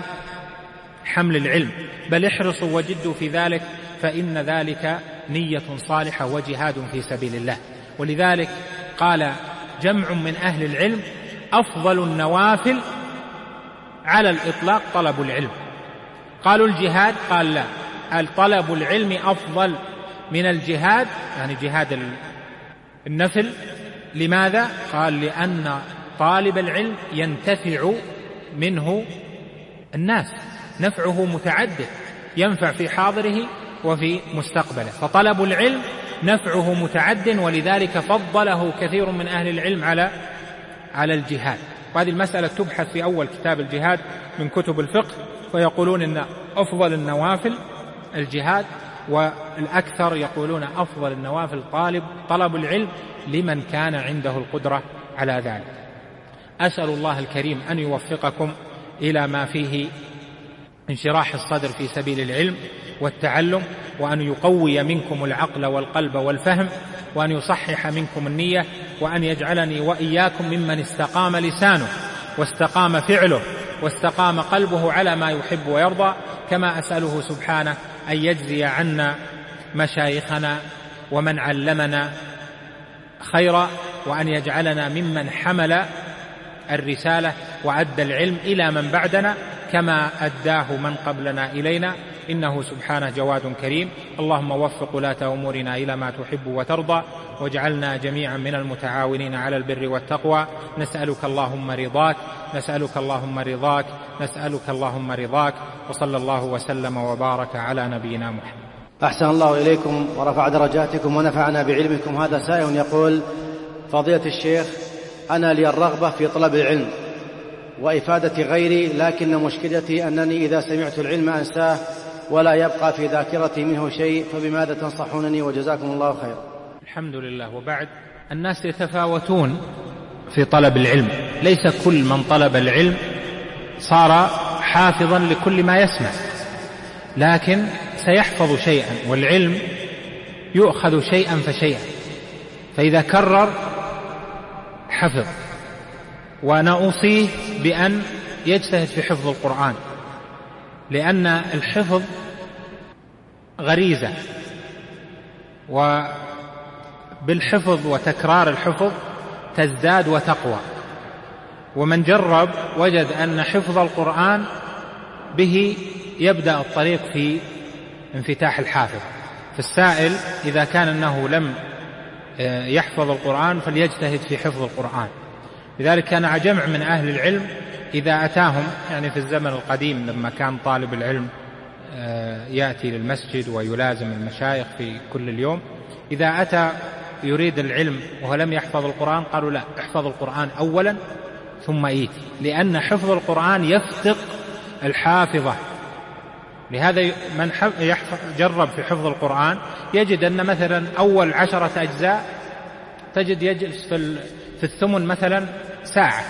حمل العلم، بل احرصوا وجدوا في ذلك، فإن ذلك نية صالحة وجهاد في سبيل الله. ولذلك قال جمع من أهل العلم: أفضل النوافل على الإطلاق طلب العلم. قالوا الجهاد؟ قال لا، طلب العلم أفضل من الجهاد، يعني جهاد النفل. لماذا؟ قال لأن طالب العلم ينتفع منه الناس، نفعه متعدد، ينفع في حاضره وفي مستقبله. فطلب العلم نفعه متعد، ولذلك فضله كثير من أهل العلم على على الجهاد. وهذه المسألة تبحث في أول كتاب الجهاد من كتب الفقه، ويقولون إن أفضل النوافل الجهاد، والأكثر يقولون أفضل النوافل طالب طلب العلم لمن كان عنده القدرة على ذلك. أسأل الله الكريم أن يوفقكم إلى ما فيه انشراح الصدر في سبيل العلم والتعلم، وأن يقوي منكم العقل والقلب والفهم، وأن يصحح منكم النية، وأن يجعلني وإياكم ممن استقام لسانه واستقام فعله واستقام قلبه على ما يحب ويرضى. كما أسأله سبحانه أن يجزي عنا مشايخنا ومن علمنا خيرا، وأن يجعلنا ممن حمل الرسالة وأدى العلم إلى من بعدنا كما أداه من قبلنا إلينا، إنه سبحانه جواد كريم. اللهم وفق ولاة أمورنا إلى ما تحب وترضى، واجعلنا جميعا من المتعاونين على البر والتقوى. نسألك اللهم رضاك، نسألك اللهم رضاك، نسألك اللهم رضاك. وصلى الله وسلم وبارك على نبينا محمد. أحسن الله إليكم ورفع درجاتكم ونفعنا بعلمكم. هذا سائل يقول: فضيلة الشيخ، أنا لي الرغبة في طلب العلم وإفادة غيري، لكن مشكلتي أنني إذا سمعت العلم أنساه ولا يبقى في ذاكرتي منه شيء، فبماذا تنصحونني؟ وجزاكم الله خيرا. الحمد لله. وبعد، الناس يتفاوتون في طلب العلم، ليس كل من طلب العلم صار حافظا لكل ما يسمع، لكن سيحفظ شيئا، والعلم يؤخذ شيئا فشيئا، فإذا كرر حفظ، وأنا أوصيه بأن يجتهد في حفظ القرآن، لأن الحفظ غريزة، وبالحفظ وتكرار الحفظ تزداد وتقوى. ومن جرب وجد أن حفظ القرآن به يبدأ الطريق في انفتاح الحافظ. فالسائل إذا كان أنه لم يحفظ القرآن فليجتهد في حفظ القرآن. لذلك كان جمع من أهل العلم إذا أتاهم، يعني في الزمن القديم لما كان طالب العلم يأتي للمسجد ويلازم المشايخ في كل اليوم، إذا أتى يريد العلم وهو لم يحفظ القرآن قالوا لا، احفظ القرآن أولا ثم إيتي، لأن حفظ القرآن يفتق الحافظة. لهذا من جرب في حفظ القرآن يجد أن مثلا أول عشرة أجزاء تجد يجلس في الثمن مثلا ساعة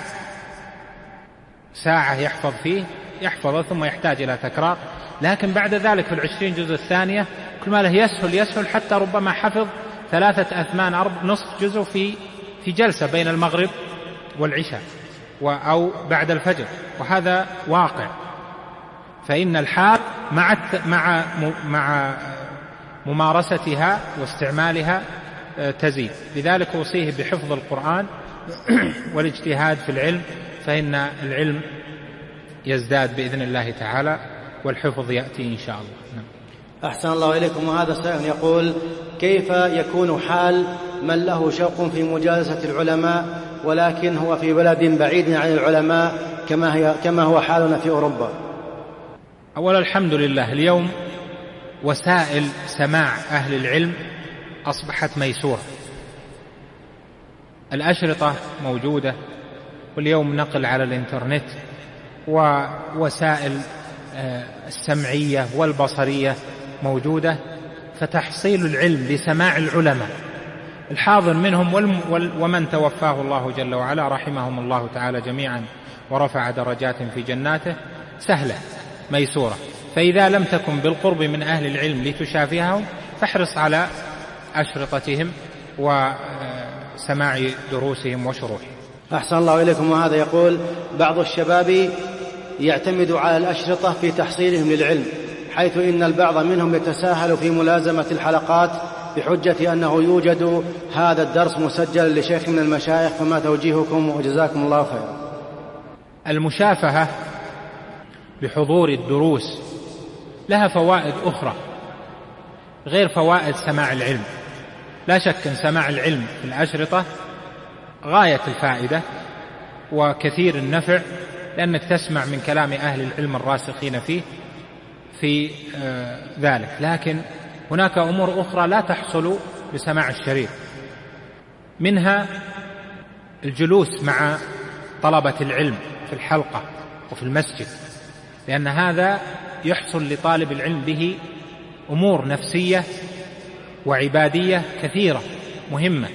ساعة يحفظ فيه يحفظه ثم يحتاج إلى تكرار. لكن بعد ذلك في العشرين جزء الثانية كل ما له يسهل يسهل حتى ربما حفظ ثلاثة أثمان أرب نصف جزء في في جلسة بين المغرب والعشاء أو بعد الفجر، وهذا واقع. فإن الحال مع مع مع ممارستها واستعمالها تزيد. لذلك أوصيه بحفظ القرآن والاجتهاد في العلم، فإن العلم يزداد بإذن الله تعالى والحفظ يأتي إن شاء الله. نعم. أحسن الله إليكم. وهذا سائل يقول: كيف يكون حال من له شوق في مجالسة العلماء ولكن هو في بلد بعيد عن العلماء كما هي كما هو حالنا في أوروبا؟ أولا الحمد لله، اليوم وسائل سماع أهل العلم أصبحت ميسورة، الأشرطة موجودة، واليوم نقل على الإنترنت، ووسائل السمعية والبصرية موجودة، فتحصيل العلم لسماع العلماء الحاضر منهم ومن توفاه الله جل وعلا رحمهم الله تعالى جميعا ورفع درجات في جناته سهلة ميسورة. فإذا لم تكن بالقرب من أهل العلم لتشافيهم فاحرص على أشرطتهم وسماع دروسهم وشروحهم. أحسن الله إليكم. وهذا يقول: بعض الشباب يعتمد على الأشرطة في تحصيلهم للعلم، حيث إن البعض منهم يتساهل في ملازمة الحلقات بحجة أنه يوجد هذا الدرس مسجل لشيخ من المشايخ، فما توجيهكم وجزاكم الله خيرا؟ المشافهة بحضور الدروس لها فوائد أخرى غير فوائد سماع العلم. لا شك أن سماع العلم في الأشرطة غاية الفائدة وكثير النفع، لأنك تسمع من كلام أهل العلم الراسخين فيه في آه ذلك. لكن هناك أمور أخرى لا تحصل بسماع الشريط، منها الجلوس مع طلبة العلم في الحلقة وفي المسجد، لأن هذا يحصل لطالب العلم به أمور نفسية وعبادية كثيرة مهمة.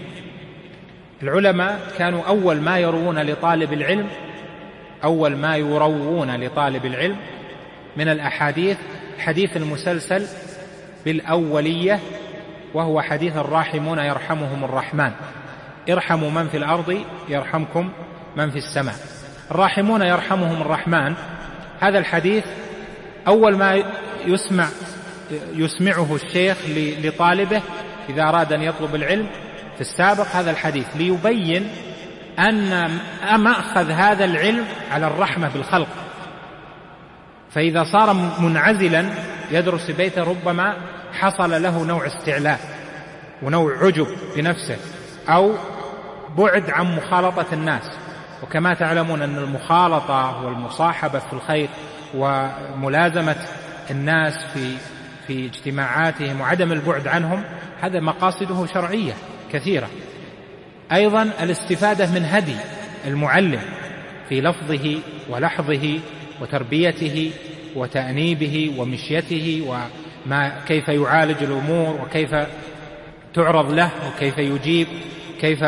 العلماء كانوا أول ما يروون لطالب العلم أول ما يروون لطالب العلم من الأحاديث حديث المسلسل بالأولية، وهو حديث الراحمون يرحمهم الرحمن، ارحموا من في الأرض يرحمكم من في السماء. الراحمون يرحمهم الرحمن، هذا الحديث أول ما يسمع يسمعه الشيخ لطالبه إذا أراد أن يطلب العلم في السابق هذا الحديث، ليبين أن مأخذ هذا العلم على الرحمة بالخلق. فإذا صار منعزلا يدرس بيته ربما حصل له نوع استعلاء ونوع عجب بنفسه أو بعد عن مخالطة الناس. وكما تعلمون أن المخالطة والمصاحبة في الخير وملازمة الناس في في اجتماعاتهم وعدم البعد عنهم هذا مقاصده شرعية كثيرة. أيضا الاستفادة من هدي المعلم في لفظه ولحظه وتربيته وتأنيبه ومشيته وما كيف يعالج الأمور وكيف تعرض له وكيف يجيب، كيف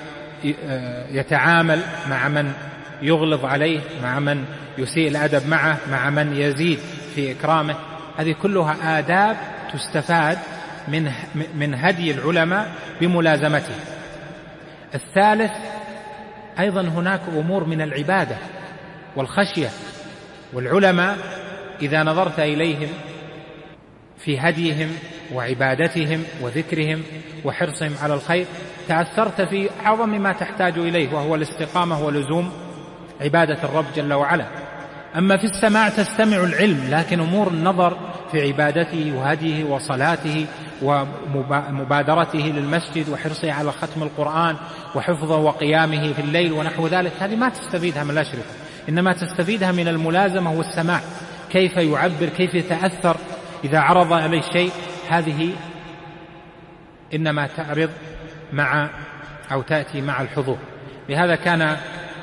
يتعامل مع من يغلظ عليه، مع من يسيء الأدب معه، مع من يزيد في إكرامه. هذه كلها آداب تستفاد من من هدي العلماء بملازمته. الثالث أيضا هناك أمور من العبادة والخشية، والعلماء إذا نظرت إليهم في هديهم وعبادتهم وذكرهم وحرصهم على الخير تأثرت في أعظم ما تحتاج إليه، وهو الاستقامة ولزوم عبادة الرب جل وعلا. أما في السماع تستمع العلم، لكن أمور النظر في عبادته وهديه وصلاته ومبادرته للمسجد وحرصه على ختم القرآن وحفظه وقيامه في الليل ونحو ذلك، هذه ما تستفيدها من الأشرطة، إنما تستفيدها من الملازمة والسماع، كيف يعبر، كيف يتأثر إذا عرض عليه شيء، هذه إنما تعرض مع أو تأتي مع الحضور. لهذا كان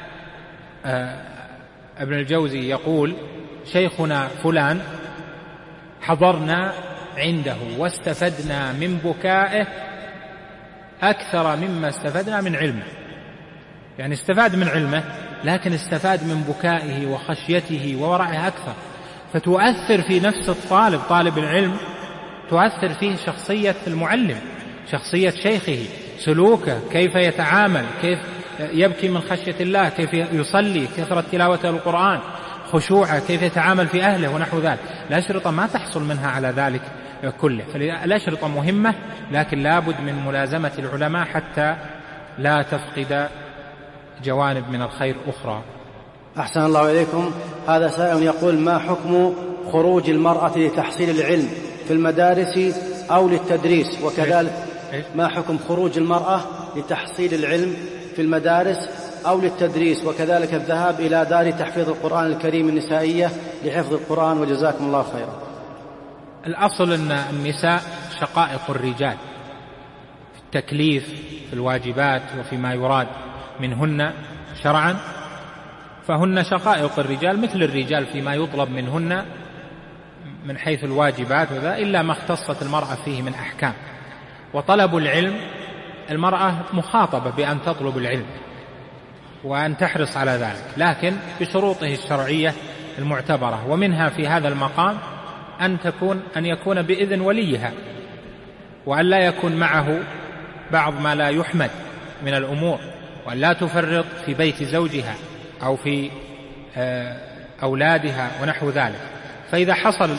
ابن الجوزي يقول: شيخنا فلان حضرنا عنده واستفدنا من بكائه أكثر مما استفدنا من علمه. يعني استفاد من علمه، لكن استفاد من بكائه وخشيته وورعه أكثر، فتؤثر في نفس الطالب طالب العلم، تؤثر فيه شخصية المعلم، شخصية شيخه، سلوكه، كيف يتعامل، كيف يبكي من خشية الله، كيف يصلي، كثرة تلاوته القرآن، خشوعه، كيف يتعامل في أهله ونحو ذلك. الأشرطة ما تحصل منها على ذلك كله، فالأشرطة مهمة، لكن لابد من ملازمة العلماء حتى لا تفقد جوانب من الخير أخرى. أحسن الله إليكم. هذا سائل يقول: ما حكم خروج المرأة لتحصيل العلم في المدارس أو للتدريس؟ وكذلك ما حكم خروج المرأة لتحصيل العلم في المدارس أو للتدريس، وكذلك الذهاب إلى دار تحفيظ القرآن الكريم النسائية لحفظ القرآن، وجزاكم الله خيرا. الأصل أن النساء شقائق الرجال في التكليف، في الواجبات، وفيما يراد منهن شرعا، فهن شقائق الرجال مثل الرجال فيما يطلب منهن من حيث الواجبات وذا، إلا ما اختصت المرأة فيه من أحكام. وطلب العلم، المرأة مخاطبة بأن تطلب العلم وأن تحرص على ذلك، لكن بشروطه الشرعية المعتبرة، ومنها في هذا المقام أن تكون أن يكون بإذن وليها، وأن لا يكون معه بعض ما لا يحمد من الأمور، وأن لا تفرط في بيت زوجها أو في أولادها ونحو ذلك. فإذا حصل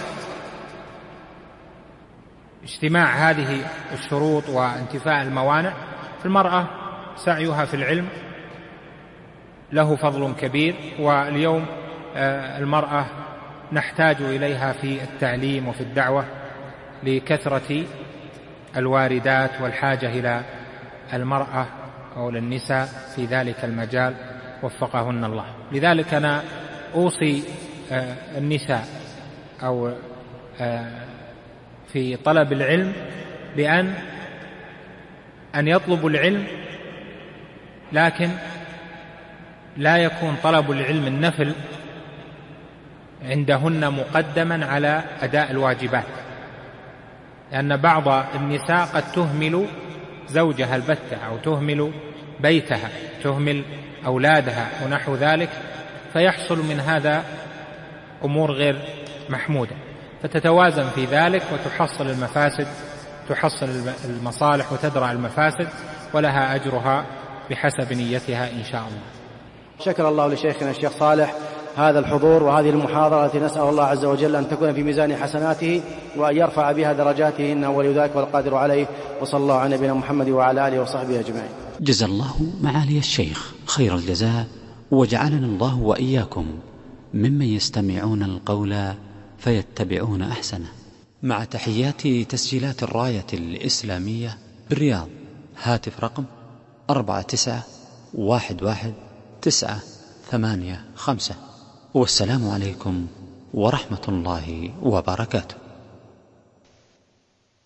اجتماع هذه الشروط وانتفاء الموانع، فالمرأة سعيها في العلم له فضل كبير. واليوم المرأة نحتاج إليها في التعليم وفي الدعوة لكثرة الواردات والحاجة إلى المرأة أو للنساء في ذلك المجال، وفقهن الله. لذلك أنا أوصي النساء أو في طلب العلم بأن أن يطلبوا العلم، لكن لا يكون طلب العلم النفل عندهن مقدما على أداء الواجبات، لأن بعض النساء قد تهمل زوجها البتة، أو تهمل بيتها، تهمل أولادها ونحو ذلك، فيحصل من هذا أمور غير محمودة، فتتوازن في ذلك وتحصل المفاسد، تحصل المصالح وتدرع المفاسد، ولها أجرها بحسب نيتها إن شاء الله. شكر الله لشيخنا الشيخ صالح هذا الحضور وهذه المحاضرة التي نسأل الله عز وجل أن تكون في ميزان حسناته وأن يرفع بها درجاته، إنه ولي ذلك والقادر عليه. وصلى الله على نبينا محمد وعلى آله وصحبه أجمعين. جزا الله معالي الشيخ خير الجزاء، وجعلنا الله وإياكم ممن يستمعون القول فيتبعون أحسنه. مع تحيات تسجيلات الراية الإسلامية بالرياض، هاتف رقم أربعة تسعة واحد واحد تسعة ثمانية خمسة، والسلام عليكم ورحمة الله وبركاته.